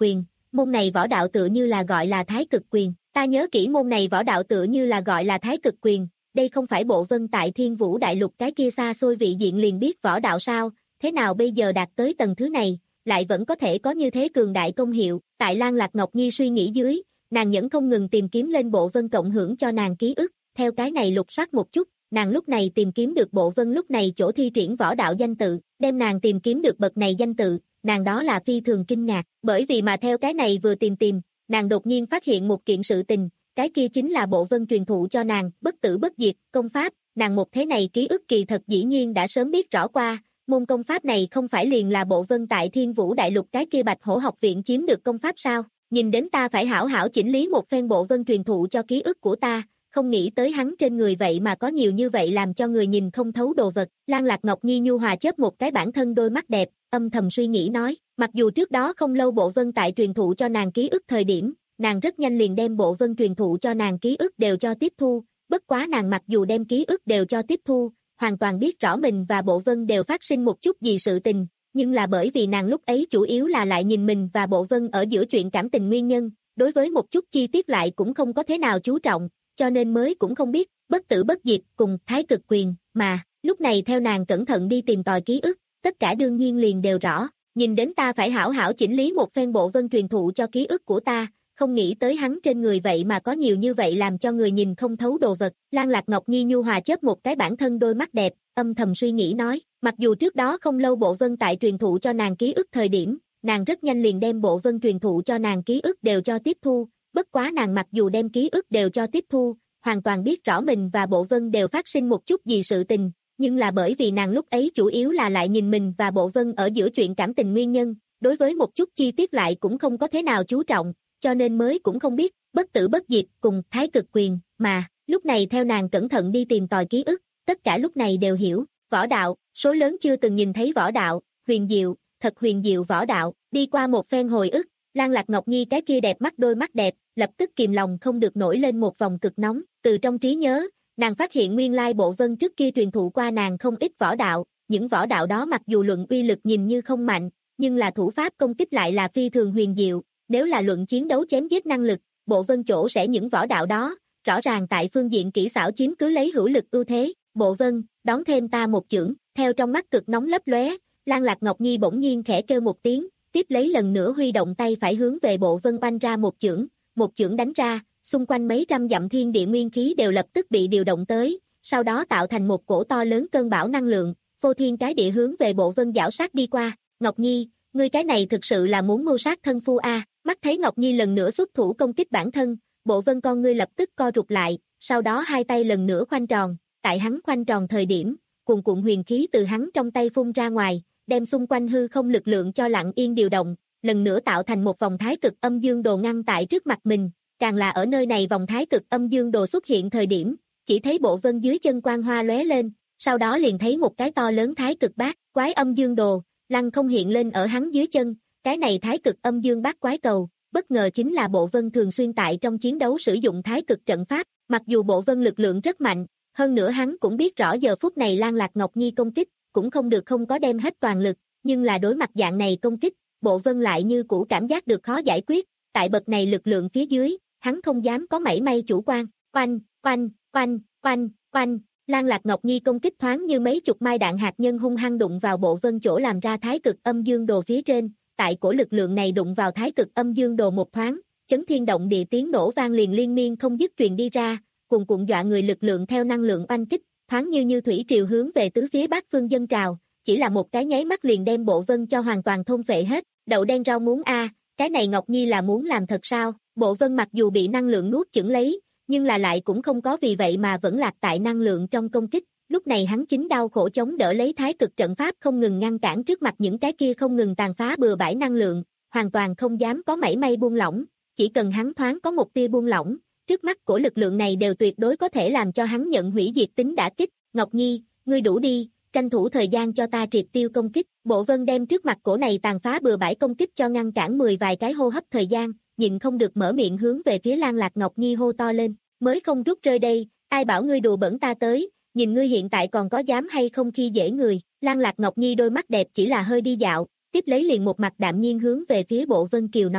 môn này võ đạo tựa như là gọi là Thái Cực Quyền, ta nhớ kỹ môn này võ đạo tựa như là gọi là Thái Cực Quyền, đây không phải Bộ Vân tại Thiên Vũ Đại Lục cái kia xa xôi vị diện liền biết võ đạo sao, thế nào bây giờ đạt tới tầng thứ này, lại vẫn có thể có như thế cường đại công hiệu, tại Lan Lạc Ngọc Nhi suy nghĩ dưới, nàng nhẫn không ngừng tìm kiếm lên Bộ Vân cộng hưởng cho nàng ký ức, theo cái này lục soát một chút, nàng lúc này tìm kiếm được Bộ Vân lúc này chỗ thi triển võ đạo danh tự, đem nàng tìm kiếm được bậc này danh tự, nàng đó là phi thường kinh ngạc, bởi vì mà theo cái này vừa tìm tìm, nàng đột nhiên phát hiện một kiện sự tình, cái kia chính là Bộ Vân truyền thụ cho nàng, bất tử bất diệt, công pháp, nàng một thế này ký ức kỳ thật dĩ nhiên đã sớm biết rõ qua, môn công pháp này không phải liền là Bộ Vân tại Thiên Vũ Đại Lục cái kia Bạch Hổ học viện chiếm được công pháp sao, nhìn đến ta phải hảo hảo chỉnh lý một phen Bộ Vân truyền thụ cho ký ức của ta, không nghĩ tới hắn trên người vậy mà có nhiều như vậy làm cho người nhìn không thấu đồ vật, Lan Lạc Ngọc Nhi nhu hòa chớp một cái bản thân đôi mắt đẹp, âm thầm suy nghĩ nói, mặc dù trước đó không lâu Bộ Vân tại truyền thụ cho nàng ký ức thời điểm, nàng rất nhanh liền đem Bộ Vân truyền thụ cho nàng ký ức đều cho tiếp thu, bất quá nàng mặc dù đem ký ức đều cho tiếp thu, hoàn toàn biết rõ mình và Bộ Vân đều phát sinh một chút gì sự tình, nhưng là bởi vì nàng lúc ấy chủ yếu là lại nhìn mình và Bộ Vân ở giữa chuyện cảm tình nguyên nhân, đối với một chút chi tiết lại cũng không có thế nào chú trọng, cho nên mới cũng không biết, bất tử bất diệt cùng Thái Cực Quyền, mà, lúc này theo nàng cẩn thận đi tìm tòi ký ức, tất cả đương nhiên liền đều rõ, nhìn đến ta phải hảo hảo chỉnh lý một phen Bộ Vân truyền thụ cho ký ức của ta, không nghĩ tới hắn trên người vậy mà có nhiều như vậy làm cho người nhìn không thấu đồ vật, Lan Lạc Ngọc Nhi nhu hòa chớp một cái bản thân đôi mắt đẹp, âm thầm suy nghĩ nói, mặc dù trước đó không lâu Bộ Vân tại truyền thụ cho nàng ký ức thời điểm, nàng rất nhanh liền đem Bộ Vân truyền thụ cho nàng ký ức đều cho tiếp thu, bất quá nàng mặc dù đem ký ức đều cho tiếp thu, hoàn toàn biết rõ mình và Bộ Vân đều phát sinh một chút gì sự tình, nhưng là bởi vì nàng lúc ấy chủ yếu là lại nhìn mình và Bộ Vân ở giữa chuyện cảm tình nguyên nhân, đối với một chút chi tiết lại cũng không có thế nào chú trọng, cho nên mới cũng không biết, bất tử bất diệt cùng Thái Cực Quyền, mà, lúc này theo nàng cẩn thận đi tìm tòi ký ức, tất cả lúc này đều hiểu, võ đạo, số lớn chưa từng nhìn thấy võ đạo, huyền diệu, thật huyền diệu võ đạo, đi qua một phen hồi ức, Lan Lạc Ngọc Nhi cái kia đẹp mắt đôi mắt đẹp, lập tức kìm lòng không được nổi lên một vòng cực nóng, từ trong trí nhớ, nàng phát hiện nguyên lai Bộ Vân trước kia truyền thụ qua nàng không ít võ đạo, những võ đạo đó mặc dù luận uy lực nhìn như không mạnh, nhưng là thủ pháp công kích lại là phi thường huyền diệu, nếu là luận chiến đấu chém giết năng lực, Bộ Vân chỗ sẽ những võ đạo đó, rõ ràng tại phương diện kỹ xảo chiếm cứ lấy hữu lực ưu thế, Bộ Vân, đón thêm ta một chưởng, theo trong mắt cực nóng lấp lóe, Lan Lạc Ngọc Nhi bỗng nhiên khẽ kêu một tiếng, tiếp lấy lần nữa huy động tay phải hướng về Bộ Vân oanh ra một chưởng, một chưởng đánh ra, xung quanh mấy trăm dặm thiên địa nguyên khí đều lập tức bị điều động tới, sau đó tạo thành một cổ to lớn cơn bão năng lượng, phô thiên cái địa hướng về Bộ Vân giảo sát đi qua, Ngọc Nhi, ngươi cái này thực sự là muốn mưu sát thân phu a, mắt thấy Ngọc Nhi lần nữa xuất thủ công kích bản thân, Bộ Vân con ngươi lập tức co rụt lại, sau đó hai tay lần nữa khoanh tròn, tại hắn khoanh tròn thời điểm, cuồn cuộn huyền khí từ hắn trong tay phun ra ngoài, đem xung quanh hư không lực lượng cho lặng yên điều động, lần nữa tạo thành một vòng thái cực âm dương đồ ngăn tại trước mặt mình, càng là ở nơi này vòng thái cực âm dương đồ xuất hiện thời điểm, chỉ thấy Bộ Vân dưới chân quang hoa lóe lên, sau đó liền thấy một cái to lớn thái cực bát, quái âm dương đồ, lăng không hiện lên ở hắn dưới chân, cái này thái cực âm dương bát quái cầu, bất ngờ chính là Bộ Vân thường xuyên tại trong chiến đấu sử dụng thái cực trận pháp, mặc dù Bộ Vân lực lượng rất mạnh, hơn nữa hắn cũng biết rõ giờ phút này Lan Lạc Ngọc Nhi công kích, cũng không được không có đem hết toàn lực, nhưng là đối mặt dạng này công kích, Bộ Vân lại như cũ cảm giác được khó giải quyết, tại bậc này lực lượng phía dưới, hắn không dám có mảy may chủ quan, oanh, oanh, oanh, oanh, oanh, Lan Lạc Ngọc Nhi công kích thoáng như mấy chục mai đạn hạt nhân hung hăng đụng vào Bộ Vân chỗ làm ra thái cực âm dương đồ phía trên, tại cổ lực lượng này đụng vào thái cực âm dương đồ một thoáng, chấn thiên động địa tiếng nổ vang liền liên miên không dứt truyền đi ra, cuồn cuộn dọa người lực lượng theo năng lượng oanh kích, thoáng như như thủy triều hướng về tứ phía bát phương dân trào, chỉ là một cái nháy mắt liền đem Bộ Vân cho hoàn toàn thôn phệ hết, đậu đen rau muống a, cái này Ngọc Nhi là muốn làm thật sao? Bộ Vân mặc dù bị năng lượng nuốt chửng lấy, nhưng là lại cũng không có vì vậy mà vẫn lạc tại năng lượng trong công kích, lúc này hắn chính đau khổ chống đỡ lấy thái cực trận pháp không ngừng ngăn cản trước mặt những cái kia không ngừng tàn phá bừa bãi năng lượng, hoàn toàn không dám có mảy may buông lỏng, chỉ cần hắn thoáng có một tia buông lỏng, trước mắt của lực lượng này đều tuyệt đối có thể làm cho hắn nhận hủy diệt tính đả kích. Ngọc Nhi, ngươi đủ đi, tranh thủ thời gian cho ta triệt tiêu công kích. Bộ Vân đem trước mặt cổ này tàn phá bừa bãi công kích cho ngăn cản mười vài cái hô hấp thời gian, nhịn không được mở miệng hướng về phía Lan Lạc Ngọc Nhi hô to lên, mới không rút rơi đây, ai bảo ngươi đùa bẩn ta tới, nhìn ngươi hiện tại còn có dám hay không khi dễ người. Lan Lạc Ngọc Nhi đôi mắt đẹp chỉ là hơi đi dạo, tiếp lấy liền một mặt đạm nhiên hướng về phía Bộ Vân Kiều nói,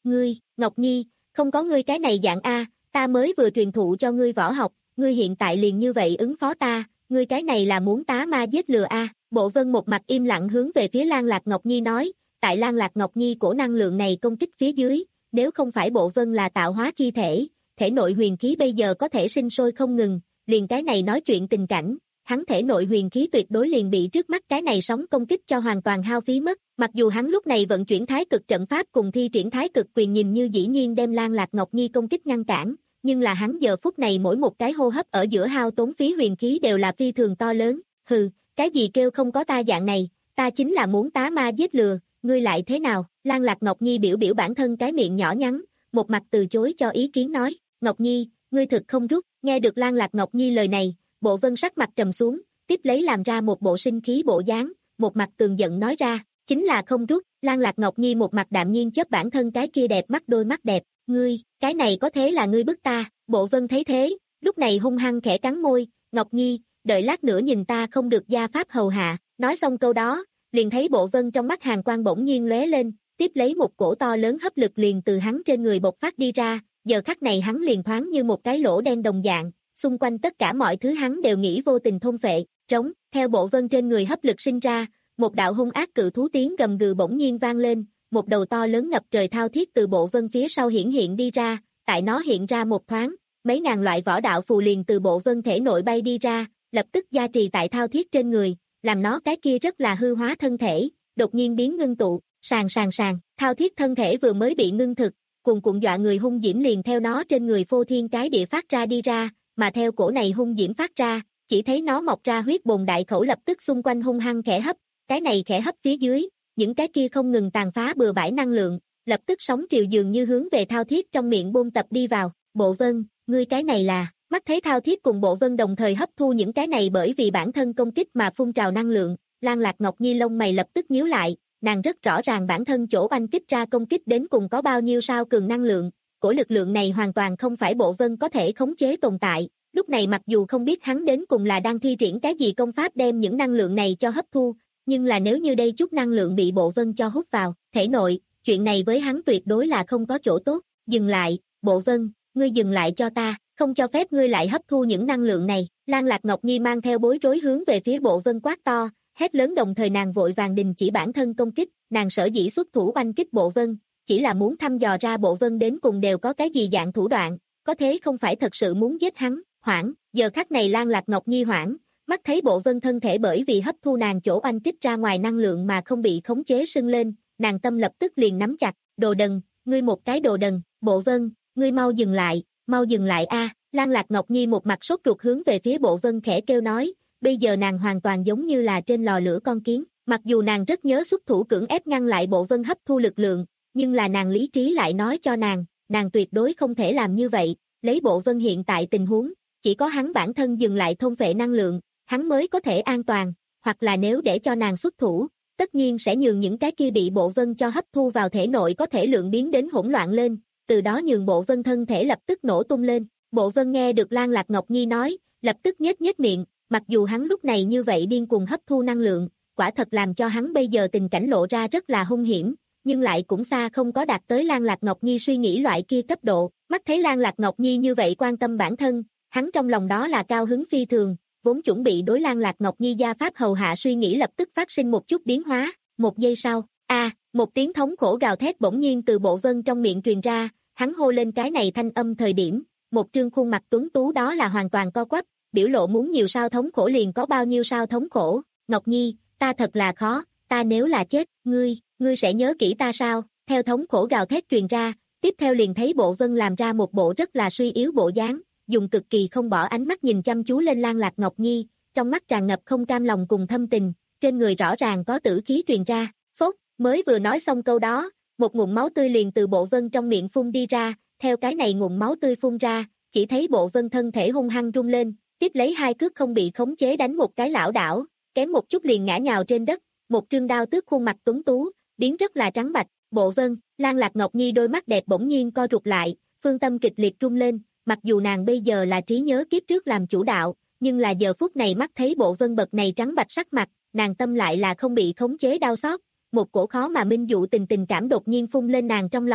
Ngươi, Ngọc Nhi, không có ngươi cái này dạng a, ta mới vừa truyền thụ cho ngươi võ học, ngươi hiện tại liền như vậy ứng phó ta, ngươi cái này là muốn tá ma giết lừa a. Bộ Vân một mặt im lặng hướng về phía Lan Lạc Ngọc Nhi nói, tại Lan Lạc Ngọc Nhi cổ năng lượng này công kích phía dưới, nếu không phải Bộ Vân là tạo hóa chi thể, thể nội huyền khí bây giờ có thể sinh sôi không ngừng, liền cái này nói chuyện tình cảnh, hắn thể nội huyền khí tuyệt đối liền bị trước mắt cái này sóng công kích cho hoàn toàn hao phí mất, mặc dù hắn lúc này vận chuyển thái cực trận pháp cùng thi triển thái cực quyền nhìn như dĩ nhiên đem Lan Lạc Ngọc Nhi công kích ngăn cản, nhưng là hắn giờ phút này mỗi một cái hô hấp ở giữa hao tốn phí huyền khí đều là phi thường to lớn, hừ, cái gì kêu không có ta dạng này, ta chính là muốn tá ma giết lừa, ngươi lại thế nào? Lan Lạc Ngọc Nhi biểu biểu bản thân cái miệng nhỏ nhắn, một mặt từ chối cho ý kiến nói, Ngọc Nhi, ngươi thực không rút, nghe được Lan Lạc Ngọc Nhi lời này, Bộ Vân sắc mặt trầm xuống, tiếp lấy làm ra một bộ sinh khí bộ dáng, một mặt tường giận nói ra, chính là không rút. Lan Lạc Ngọc Nhi một mặt đạm nhiên chớp bản thân cái kia đẹp mắt đôi mắt đẹp, ngươi, cái này có thế là ngươi bức ta? Bộ Vân thấy thế, lúc này hung hăng khẽ cắn môi, Ngọc Nhi, đợi lát nữa nhìn ta không được gia pháp hầu hạ. Nói xong câu đó, liền thấy Bộ Vân trong mắt hàn quang bỗng nhiên lóe lên, tiếp lấy một cổ to lớn hấp lực liền từ hắn trên người bộc phát đi ra, giờ khắc này hắn liền thoáng như một cái lỗ đen đồng dạng, xung quanh tất cả mọi thứ hắn đều nghĩ vô tình thôn phệ, trống, theo Bộ Vân trên người hấp lực sinh ra, một đạo hung ác cự thú tiếng gầm gừ bỗng nhiên vang lên, một đầu to lớn ngập trời thao thiết từ Bộ Vân phía sau hiển hiện đi ra, tại nó hiện ra một thoáng, mấy ngàn loại võ đạo phù liền từ Bộ Vân thể nội bay đi ra, lập tức gia trì tại thao thiết trên người, làm nó cái kia rất là hư hóa thân thể, đột nhiên biến ngưng tụ, sàn sàn sàn, thao thiết thân thể vừa mới bị ngưng thực, cuồn cuộn dọa người hung diễm liền theo nó trên người phô thiên cái địa phát ra đi ra, mà theo cổ này hung diễm phát ra, chỉ thấy nó mọc ra huyết bồn đại khẩu lập tức xung quanh hung hăng khẽ hấp, cái này khẽ hấp phía dưới, những cái kia không ngừng tàn phá bừa bãi năng lượng, lập tức sóng triều dường như hướng về thao thiết trong miệng bôn tập đi vào. Bộ Vân, ngươi cái này là, mắt thấy thao thiết cùng Bộ Vân đồng thời hấp thu những cái này bởi vì bản thân công kích mà phun trào năng lượng, Lan Lạc Ngọc Nhi lông mày lập tức nhíu lại, nàng rất rõ ràng bản thân chỗ oanh kích ra công kích đến cùng có bao nhiêu sao cường năng lượng, cổ lực lượng này hoàn toàn không phải Bộ Vân có thể khống chế tồn tại, lúc này mặc dù không biết hắn đến cùng là đang thi triển cái gì công pháp đem những năng lượng này cho hấp thu, nhưng là nếu như đây chút năng lượng bị Bộ Vân cho hút vào thể nội, chuyện này với hắn tuyệt đối là không có chỗ tốt. Dừng lại, Bộ Vân, ngươi dừng lại cho ta, không cho phép ngươi lại hấp thu những năng lượng này. Lan Lạc Ngọc Nhi mang theo bối rối hướng về phía Bộ Vân quát to, hét lớn đồng thời nàng vội vàng đình chỉ bản thân công kích, nàng sở dĩ xuất thủ oanh kích Bộ Vân, chỉ là muốn thăm dò ra Bộ Vân đến cùng đều có cái gì dạng thủ đoạn, có thế không phải thật sự muốn giết hắn. Hoảng, giờ khắc này Lan Lạc Ngọc Nhi hoảng, mắt thấy Bộ Vân thân thể bởi vì hấp thu nàng chỗ oanh kích ra ngoài năng lượng mà không bị khống chế sưng lên, nàng tâm lập tức liền nắm chặt, đồ đần, ngươi một cái đồ đần, Bộ Vân, ngươi mau dừng lại, mau dừng lại a. Lan Lạc Ngọc Nhi một mặt sốt ruột hướng về phía Bộ Vân khẽ kêu nói, bây giờ nàng hoàn toàn giống như là trên lò lửa con kiến, mặc dù nàng rất nhớ xuất thủ cưỡng ép ngăn lại Bộ Vân hấp thu lực lượng, nhưng là nàng lý trí lại nói cho nàng, nàng tuyệt đối không thể làm như vậy, lấy Bộ Vân hiện tại tình huống, chỉ có hắn bản thân dừng lại thôn phệ năng lượng, hắn mới có thể an toàn, hoặc là nếu để cho nàng xuất thủ, tất nhiên sẽ nhường những cái kia bị Bộ Vân cho hấp thu vào thể nội có thể lượng biến đến hỗn loạn lên, từ đó nhường Bộ Vân thân thể lập tức nổ tung lên. Bộ Vân nghe được Lan Lạc Ngọc Nhi nói, lập tức nhếch nhếch miệng, mặc dù hắn lúc này như vậy điên cuồng hấp thu năng lượng, quả thật làm cho hắn bây giờ tình cảnh lộ ra rất là hung hiểm, nhưng lại cũng xa không có đạt tới Lan Lạc Ngọc Nhi suy nghĩ loại kia cấp độ. Mắt thấy Lan Lạc Ngọc Nhi như vậy quan tâm bản thân, hắn trong lòng đó là cao hứng phi thường, vốn chuẩn bị đối Lan Lạc Ngọc Nhi gia pháp hầu hạ suy nghĩ lập tức phát sinh một chút biến hóa. Một giây sau, a, à, một tiếng thống khổ gào thét bỗng nhiên từ Bộ Vân trong miệng truyền ra, hắn hô lên cái này thanh âm thời điểm, một trương khuôn mặt tuấn tú đó là hoàn toàn co quắp, biểu lộ muốn nhiều sao thống khổ liền có bao nhiêu sao thống khổ. Ngọc Nhi, ta thật là khó, ta nếu là chết, ngươi, ngươi sẽ nhớ kỹ ta sao? Theo thống khổ gào thét truyền ra, tiếp theo liền thấy Bộ Vân làm ra một bộ rất là suy yếu bộ dáng, dùng cực kỳ không bỏ ánh mắt nhìn chăm chú lên Lan Lạc Ngọc Nhi, trong mắt tràn ngập không cam lòng cùng thâm tình, trên người rõ ràng có tử khí truyền ra. Phốt, mới vừa nói xong câu đó, một ngụm máu tươi liền từ Bộ Vân trong miệng phun đi ra, theo cái này ngụm máu tươi phun ra, chỉ thấy Bộ Vân thân thể hung hăng rung lên, tiếp lấy hai cước không bị khống chế đánh một cái lảo đảo, kém một chút liền ngã nhào trên đất, một trương đao tước khuôn mặt tuấn tú, biến rất là trắng bạch. Bộ Vân, Lan Lạc Ngọc Nhi đôi mắt đẹp bỗng nhiên co rụt lại, phương tâm kịch liệt rung lên, mặc dù nàng bây giờ là trí nhớ kiếp trước làm chủ đạo, nhưng là giờ phút này mắt thấy Bộ Vân bậc này trắng bạch sắc mặt, nàng tâm lại là không bị khống chế đau xót, một cổ khó mà minh dụ tình tình cảm đột nhiên phun lên nàng trong lòng,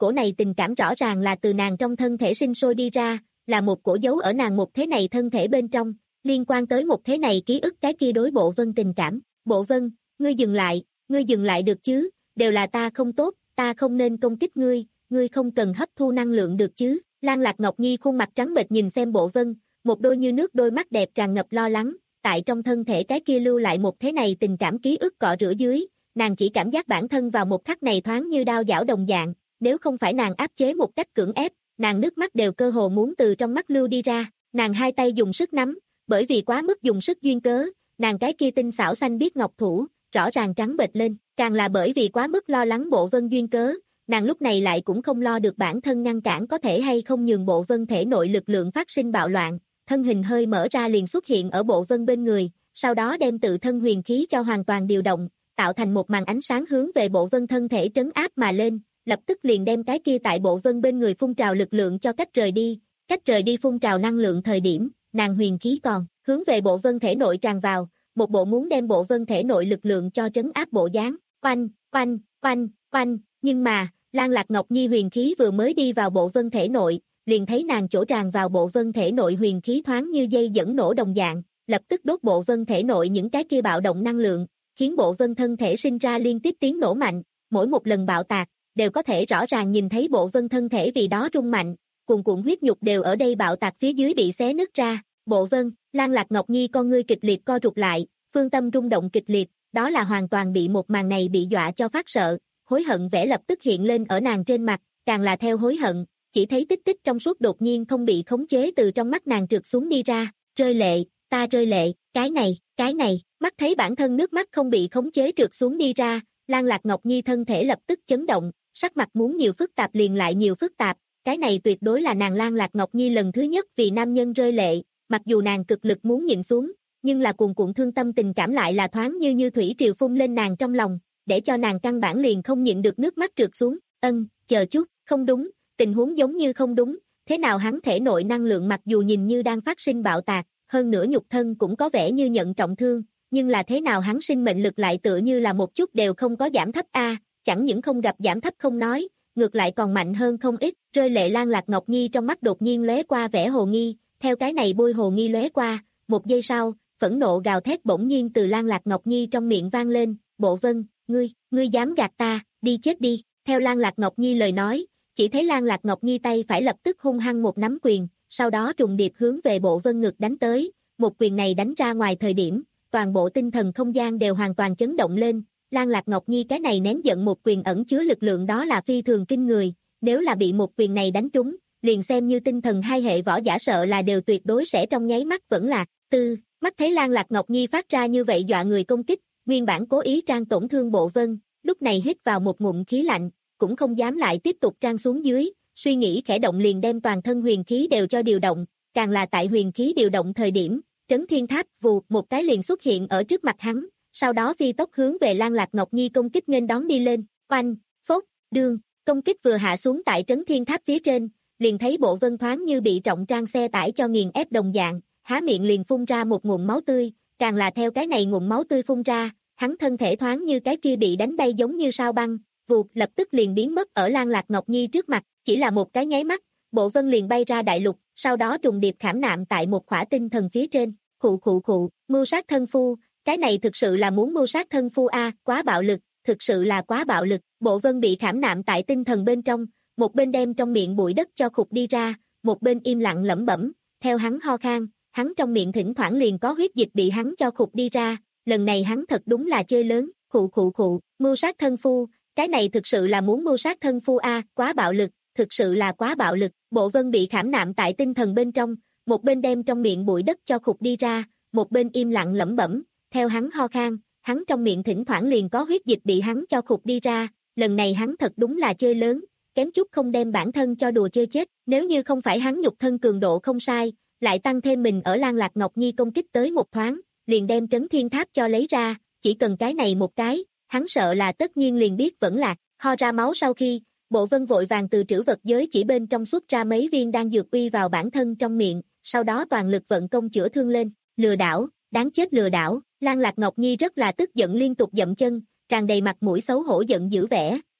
cổ này tình cảm rõ ràng là từ nàng trong thân thể sinh sôi đi ra, là một cổ dấu ở nàng một thế này thân thể bên trong, liên quan tới một thế này ký ức cái kia đối Bộ Vân tình cảm. Bộ Vân, ngươi dừng lại, ngươi dừng lại được chứ, đều là ta không tốt, ta không nên công kích ngươi, ngươi không cần hấp thu năng lượng được chứ. Lan Lạc Ngọc Nhi khuôn mặt trắng bệch nhìn xem Bộ Vân, một đôi như nước đôi mắt đẹp tràn ngập lo lắng, tại trong thân thể cái kia lưu lại một thế này tình cảm ký ức cọ rửa dưới, nàng chỉ cảm giác bản thân vào một khắc này thoáng như đao giảo đồng dạng, nếu không phải nàng áp chế một cách cưỡng ép, nàng nước mắt đều cơ hồ muốn từ trong mắt lưu đi ra, nàng hai tay dùng sức nắm, bởi vì quá mức dùng sức duyên cớ, nàng cái kia tinh xảo xanh biếc ngọc thủ, rõ ràng trắng bệch lên, càng là bởi vì quá mức lo lắng Bộ Vân duyên cớ, nàng lúc này lại cũng không lo được bản thân ngăn cản có thể hay không nhường Bộ Vân thể nội lực lượng phát sinh bạo loạn, thân hình hơi mở ra liền xuất hiện ở Bộ Vân bên người, sau đó đem tự thân huyền khí cho hoàn toàn điều động, tạo thành một màn ánh sáng hướng về Bộ Vân thân thể trấn áp mà lên, lập tức liền đem cái kia tại Bộ Vân bên người phun trào lực lượng cho cách rời đi, cách rời đi phun trào năng lượng thời điểm, nàng huyền khí còn hướng về Bộ Vân thể nội tràn vào, một bộ muốn đem Bộ Vân thể nội lực lượng cho trấn áp bộ dáng. Oanh, oanh, oanh, oanh, nhưng mà, Lan Lạc Ngọc Nhi huyền khí vừa mới đi vào Bộ Vân thể nội, liền thấy nàng chỗ tràn vào Bộ Vân thể nội huyền khí thoáng như dây dẫn nổ đồng dạng, lập tức đốt Bộ Vân thể nội những cái kia bạo động năng lượng, khiến Bộ Vân thân thể sinh ra liên tiếp tiếng nổ mạnh, mỗi một lần bạo tạc, đều có thể rõ ràng nhìn thấy Bộ Vân thân thể vì đó rung mạnh, cuồn cuộn huyết nhục đều ở đây bạo tạc phía dưới bị xé nứt ra. Bộ Vân, Lan Lạc Ngọc Nhi con ngươi kịch liệt co rụt lại, phương tâm rung động kịch liệt, đó là hoàn toàn bị một màn này bị dọa cho phát sợ, hối hận vẻ lập tức hiện lên ở nàng trên mặt, càng là theo hối hận, chỉ thấy tích tích trong suốt đột nhiên không bị khống chế từ trong mắt nàng trượt xuống đi ra, rơi lệ, ta rơi lệ, cái này, cái này, mắt thấy bản thân nước mắt không bị khống chế trượt xuống đi ra, Lan Lạc Ngọc Nhi thân thể lập tức chấn động, sắc mặt muốn nhiều phức tạp liền lại nhiều phức tạp, cái này tuyệt đối là nàng Lan Lạc Ngọc Nhi lần thứ nhất vì nam nhân rơi lệ, mặc dù nàng cực lực muốn nhịn xuống, nhưng là cuồn cuộn thương tâm tình cảm lại là thoáng như như thủy triều phun lên nàng trong lòng, để cho nàng căn bản liền không nhịn được nước mắt trượt xuống. Ân, chờ chút, không đúng, tình huống giống như không đúng, thế nào hắn thể nội năng lượng mặc dù nhìn như đang phát sinh bạo tạc, hơn nữa nhục thân cũng có vẻ như nhận trọng thương, nhưng là thế nào hắn sinh mệnh lực lại tựa như là một chút đều không có giảm thấp a, à, chẳng những không gặp giảm thấp không nói, ngược lại còn mạnh hơn không ít. Rơi lệ Lan Lạc Ngọc Nhi trong mắt đột nhiên lóe qua vẻ hồ nghi, theo cái này bôi hồ nghi lóe qua, một giây sau, phẫn nộ gào thét bỗng nhiên từ Lan Lạc Ngọc Nhi trong miệng vang lên, Bộ Vân, ngươi, ngươi dám gạt ta, đi chết đi. Theo Lan Lạc Ngọc Nhi lời nói, chỉ thấy Lan Lạc Ngọc Nhi tay phải lập tức hung hăng một nắm quyền, sau đó trùng điệp hướng về Bộ Vân ngực đánh tới, một quyền này đánh ra ngoài thời điểm, toàn bộ tinh thần không gian đều hoàn toàn chấn động lên, Lan Lạc Ngọc Nhi cái này nén giận một quyền ẩn chứa lực lượng đó là phi thường kinh người, nếu là bị một quyền này đánh trúng, liền xem như tinh thần hai hệ võ giả sợ là đều tuyệt đối sẽ trong nháy mắt vẫn lạc. Tư, mắt thấy Lan Lạc Ngọc Nhi phát ra như vậy dọa người công kích, nguyên bản cố ý trang tổn thương Bộ Vân, lúc này hít vào một ngụm khí lạnh, cũng không dám lại tiếp tục trang xuống dưới, suy nghĩ khẽ động liền đem toàn thân huyền khí đều cho điều động, càng là tại huyền khí điều động thời điểm, Trấn Thiên Tháp vù một cái liền xuất hiện ở trước mặt hắn, sau đó phi tốc hướng về Lan Lạc Ngọc Nhi công kích nghênh đón đi lên, oanh, phốt, đương, công kích vừa hạ xuống tại Trấn Thiên Tháp phía trên, liền thấy Bộ Vân thoáng như bị trọng trang xe tải cho nghiền ép đồng dạng, há miệng liền phun ra một nguồn máu tươi, càng là theo cái này nguồn máu tươi phun ra, hắn thân thể thoáng như cái kia bị đánh bay giống như sao băng, vụt lập tức liền biến mất ở Lan Lạc Ngọc Nhi trước mặt, chỉ là một cái nháy mắt, Bộ Vân liền bay ra đại lục, sau đó trùng điệp khảm nạm tại một khỏa tinh thần phía trên, khụ khụ khụ, mưu sát thân phu, cái này thực sự là muốn mưu sát thân phu a, à, quá bạo lực, thực sự là quá bạo lực. Bộ Vân bị khảm nạm tại tinh thần bên trong, một bên đem trong miệng bụi đất cho khục đi ra, một bên im lặng lẩm bẩm, theo hắn ho khan, hắn trong miệng thỉnh thoảng liền có huyết dịch bị hắn cho khục đi ra, lần này hắn thật đúng là chơi lớn, khụ khụ khụ, mưu sát thân phu, cái này thực sự là muốn mưu sát thân phu a, à, quá bạo lực, thực sự là quá bạo lực. Bộ Vân bị khảm nạm tại tinh thần bên trong, một bên đem trong miệng bụi đất cho khục đi ra, một bên im lặng lẩm bẩm, theo hắn ho khan, hắn trong miệng thỉnh thoảng liền có huyết dịch bị hắn cho khục đi ra, lần này hắn thật đúng là chơi lớn, kém chút không đem bản thân cho đùa chơi chết, nếu như không phải hắn nhục thân cường độ không sai, lại tăng thêm mình ở Lan Lạc Ngọc Nhi công kích tới một thoáng, liền đem Trấn Thiên Tháp cho lấy ra, chỉ cần cái này một cái, hắn sợ là tất nhiên liền biết vẫn lạc, ho ra máu sau khi, Bộ Vân vội vàng từ trữ vật giới chỉ bên trong xuất ra mấy viên đan dược uy vào bản thân trong miệng, sau đó toàn lực vận công chữa thương lên, lừa đảo, đáng chết lừa đảo. Lan Lạc Ngọc Nhi rất là tức giận liên tục dậm chân, tràn đầy mặt mũi xấu hổ giận dữ vẻ,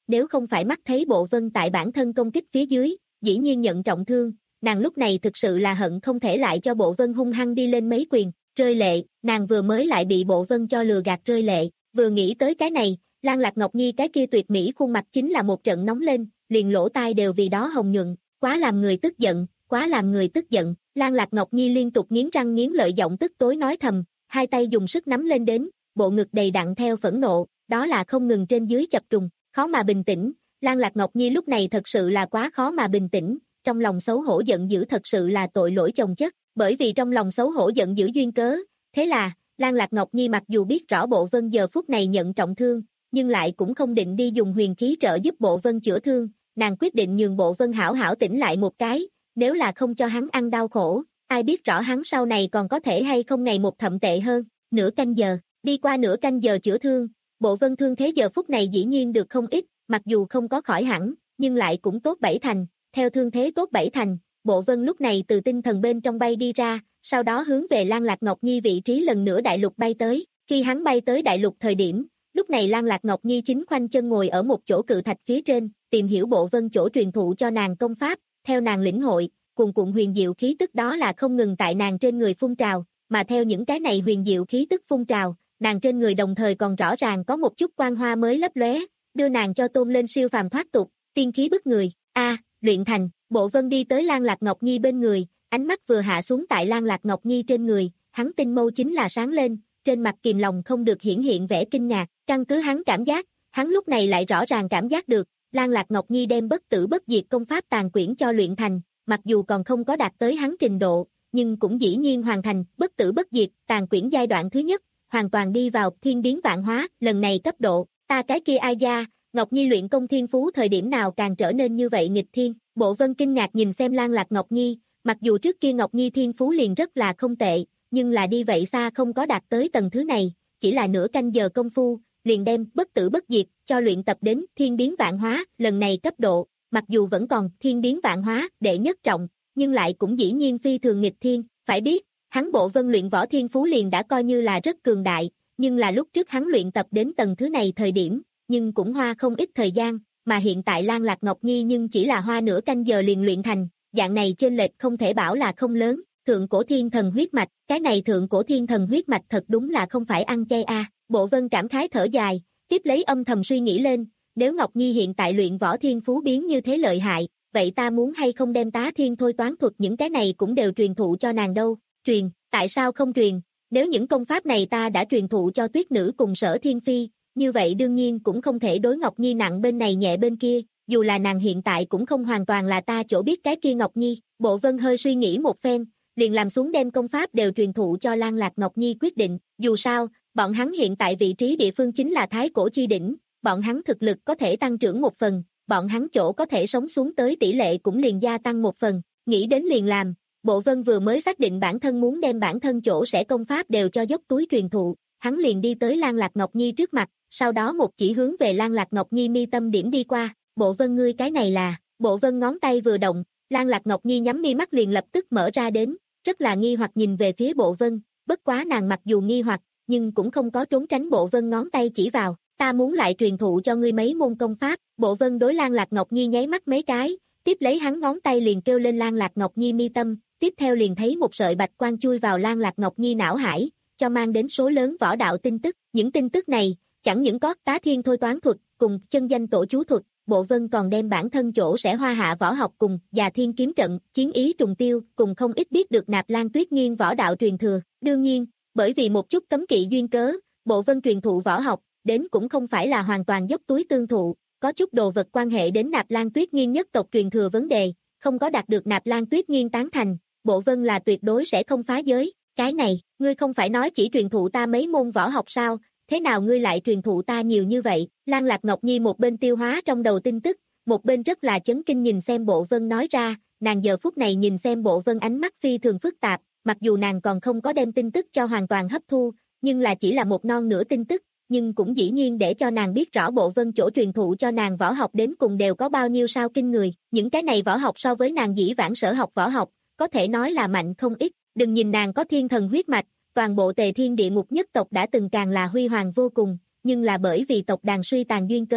nếu không phải mắt thấy Bộ Vân tại bản thân công kích phía dưới, dĩ nhiên nhận trọng thương, nàng lúc này thực sự là hận không thể lại cho Bộ Vân hung hăng đi lên mấy quyền, rơi lệ, nàng vừa mới lại bị Bộ Vân cho lừa gạt rơi lệ, vừa nghĩ tới cái này, Lan Lạc Ngọc Nhi cái kia tuyệt mỹ khuôn mặt chính là một trận nóng lên, liền lỗ tai đều vì đó hồng nhuận, quá làm người tức giận, quá làm người tức giận, Lan Lạc Ngọc Nhi liên tục nghiến răng nghiến lợi giọng tức tối nói thầm, hai tay dùng sức nắm lên đến, bộ ngực đầy đặn theo phẫn nộ, đó là không ngừng trên dưới chập trùng, khó mà bình tĩnh, Lan Lạc Ngọc Nhi lúc này thật sự là quá khó mà bình tĩnh, trong lòng xấu hổ giận dữ thật sự là tội lỗi chồng chất, bởi vì trong lòng xấu hổ giận dữ duyên cớ, thế là, Lan Lạc Ngọc Nhi mặc dù biết rõ Bộ Vân giờ phút này nhận trọng thương, nhưng lại cũng không định đi dùng huyền khí trợ giúp Bộ Vân chữa thương, nàng quyết định nhường Bộ Vân hảo hảo tỉnh lại một cái, nếu là không cho hắn ăn đau khổ, ai biết rõ hắn sau này còn có thể hay không ngày một thậm tệ hơn, nửa canh giờ, đi qua nửa canh giờ chữa thương, Bộ Vân thương thế giờ phút này dĩ nhiên được không ít, mặc dù không có khỏi hẳn, nhưng lại cũng tốt bảy thành, theo thương thế tốt bảy thành, Bộ Vân lúc này từ tinh thần bên trong bay đi ra, sau đó hướng về Lan Lạc Ngọc Nhi vị trí lần nữa đại lục bay tới, khi hắn bay tới đại lục thời điểm, lúc này Lan Lạc Ngọc Nhi chính khoanh chân ngồi ở một chỗ cự thạch phía trên, tìm hiểu Bộ Vân chỗ truyền thụ cho nàng công pháp, theo nàng lĩnh hội, cuồn cuộn huyền diệu khí tức đó là không ngừng tại nàng trên người phun trào, mà theo những cái này huyền diệu khí tức phun trào, nàng trên người đồng thời còn rõ ràng có một chút quang hoa mới lấp lóe, đưa nàng cho tôn lên siêu phàm thoát tục, tiên khí bức người. A, luyện thành, Bộ Vân đi tới Lan Lạc Ngọc Nhi bên người, ánh mắt vừa hạ xuống tại Lan Lạc Ngọc Nhi trên người, hắn tinh mâu chính là sáng lên, trên mặt kìm lòng không được hiển hiện vẻ kinh ngạc, căn cứ hắn cảm giác, hắn lúc này lại rõ ràng cảm giác được, Lan Lạc Ngọc Nhi đem bất tử bất diệt công pháp tàn quyển cho luyện thành, mặc dù còn không có đạt tới hắn trình độ, nhưng cũng dĩ nhiên hoàn thành, bất tử bất diệt, tàn quyển giai đoạn thứ nhất, hoàn toàn đi vào thiên biến vạn hóa, lần này cấp độ, ta cái kia ai da, Ngọc Nhi luyện công thiên phú thời điểm nào càng trở nên như vậy nghịch thiên, Bộ Vân kinh ngạc nhìn xem Lan Lạc Ngọc Nhi, mặc dù trước kia Ngọc Nhi thiên phú liền rất là không tệ, nhưng là đi vậy xa không có đạt tới tầng thứ này, chỉ là nửa canh giờ công phu, liền đem bất tử bất diệt cho luyện tập đến thiên biến vạn hóa, lần này cấp độ, mặc dù vẫn còn thiên biến vạn hóa đệ nhất trọng, nhưng lại cũng dĩ nhiên phi thường nghịch thiên, phải biết, hắn Bộ Vân luyện võ thiên phú liền đã coi như là rất cường đại, nhưng là lúc trước hắn luyện tập đến tầng thứ này thời điểm, nhưng cũng hoa không ít thời gian, mà hiện tại Lan Lạc Ngọc Nhi nhưng chỉ là hoa nửa canh giờ liền luyện thành, dạng này chênh lệch không thể bảo là không lớn, thượng cổ thiên thần huyết mạch, cái này thượng cổ thiên thần huyết mạch thật đúng là không phải ăn chay a. À. Bộ Vân cảm khái thở dài, tiếp lấy âm thầm suy nghĩ lên, nếu Ngọc Nhi hiện tại luyện võ thiên phú biến như thế lợi hại, vậy ta muốn hay không đem tá thiên thôi toán thuật những cái này cũng đều truyền thụ cho nàng đâu, truyền, tại sao không truyền, nếu những công pháp này ta đã truyền thụ cho tuyết nữ cùng Sở Thiên Phi, như vậy đương nhiên cũng không thể đối Ngọc Nhi nặng bên này nhẹ bên kia, dù là nàng hiện tại cũng không hoàn toàn là ta chỗ biết cái kia Ngọc Nhi, Bộ Vân hơi suy nghĩ một phen, liền làm xuống đem công pháp đều truyền thụ cho Lan Lạc Ngọc Nhi quyết định, dù sao, bọn hắn hiện tại vị trí địa phương chính là Thái Cổ Chi Đỉnh, bọn hắn thực lực có thể tăng trưởng một phần, bọn hắn chỗ có thể sống xuống tới tỷ lệ cũng liền gia tăng một phần, nghĩ đến liền làm, Bộ Vân vừa mới xác định bản thân muốn đem bản thân chỗ sẽ công pháp đều cho dốc túi truyền thụ, hắn liền đi tới Lan Lạc Ngọc Nhi trước mặt, sau đó một chỉ hướng về Lan Lạc Ngọc Nhi mi tâm điểm đi qua, Bộ Vân ngươi cái này là, Bộ Vân ngón tay vừa động, Lan Lạc Ngọc Nhi nhắm mi mắt liền lập tức mở ra đến, rất là nghi hoặc nhìn về phía Bộ Vân, bất quá nàng mặc dù nghi hoặc, nhưng cũng không có trốn tránh Bộ Vân ngón tay chỉ vào, ta muốn lại truyền thụ cho ngươi mấy môn công pháp, Bộ Vân đối Lan Lạc Ngọc Nhi nháy mắt mấy cái, tiếp lấy hắn ngón tay liền kêu lên Lan Lạc Ngọc Nhi mi tâm, tiếp theo liền thấy một sợi bạch quang chui vào Lan Lạc Ngọc Nhi não hải, cho mang đến số lớn võ đạo tin tức, những tin tức này, chẳng những có tá thiên thôi toán thuật, cùng chân danh tổ chú thuật, Bộ Vân còn đem bản thân chỗ sẽ hoa hạ võ học cùng Già Thiên kiếm trận, chiến ý trùng tiêu, cùng không ít biết được Nạp Lan Tuyết Nghiên võ đạo truyền thừa. Đương nhiên, bởi vì một chút cấm kỵ duyên cớ, Bộ Vân truyền thụ võ học, đến cũng không phải là hoàn toàn dốc túi tương thụ, có chút đồ vật quan hệ đến Nạp Lan Tuyết Nghiên nhất tộc truyền thừa vấn đề, không có đạt được Nạp Lan Tuyết Nghiên tán thành, Bộ Vân là tuyệt đối sẽ không phá giới. Cái này, ngươi không phải nói chỉ truyền thụ ta mấy môn võ học sao, thế nào ngươi lại truyền thụ ta nhiều như vậy? Lan Lạc Ngọc Nhi một bên tiêu hóa trong đầu tin tức, một bên rất là chấn kinh nhìn xem Bộ Vân nói ra, nàng giờ phút này nhìn xem Bộ Vân ánh mắt phi thường phức tạp, mặc dù nàng còn không có đem tin tức cho hoàn toàn hấp thu, nhưng là chỉ là một non nửa tin tức, nhưng cũng dĩ nhiên để cho nàng biết rõ Bộ Vân chỗ truyền thụ cho nàng võ học đến cùng đều có bao nhiêu sao kinh người, những cái này võ học so với nàng dĩ vãng sở học võ học, có thể nói là mạnh không ít, đừng nhìn nàng có thiên thần huyết mạch, toàn bộ Tề Thiên Địa Ngục nhất tộc đã từng càng là huy hoàng vô cùng, nhưng là bởi vì tộc đàn suy tàn duyên cớ,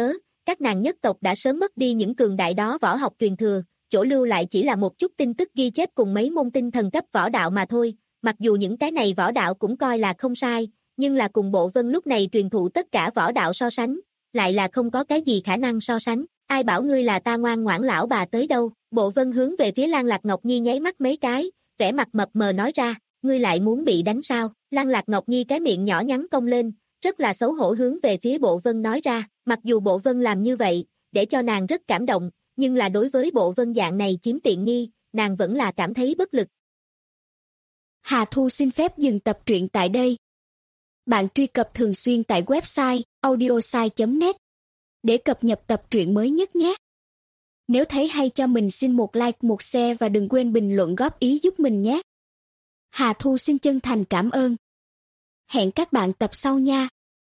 các nàng nhất tộc đã sớm mất đi những cường đại đó võ học truyền thừa, chỗ lưu lại chỉ là một chút tin tức ghi chép cùng mấy môn tinh thần cấp võ đạo mà thôi, mặc dù những cái này võ đạo cũng coi là không sai, nhưng là cùng Bộ Vân lúc này truyền thụ tất cả võ đạo so sánh, lại là không có cái gì khả năng so sánh, ai bảo ngươi là ta ngoan ngoãn lão bà tới đâu. Bộ Vân hướng về phía Lan Lạc Ngọc Nhi nháy mắt mấy cái, vẻ mặt mập mờ nói ra, ngươi lại muốn bị đánh sao? Lan Lạc Ngọc Nhi cái miệng nhỏ nhắn cong lên, rất là xấu hổ hướng về phía Bộ Vân nói ra, mặc dù Bộ Vân làm như vậy, để cho nàng rất cảm động, nhưng là đối với Bộ Vân dạng này chiếm tiện nghi, nàng vẫn là cảm thấy bất lực. Hà Thu xin phép dừng tập truyện tại đây. Bạn truy cập thường xuyên tại website audiosai chấm net để cập nhật tập truyện mới nhất nhé. Nếu thấy hay cho mình xin một like, một share và đừng quên bình luận góp ý giúp mình nhé. Hà Thu xin chân thành cảm ơn. Hẹn các bạn tập sau nha.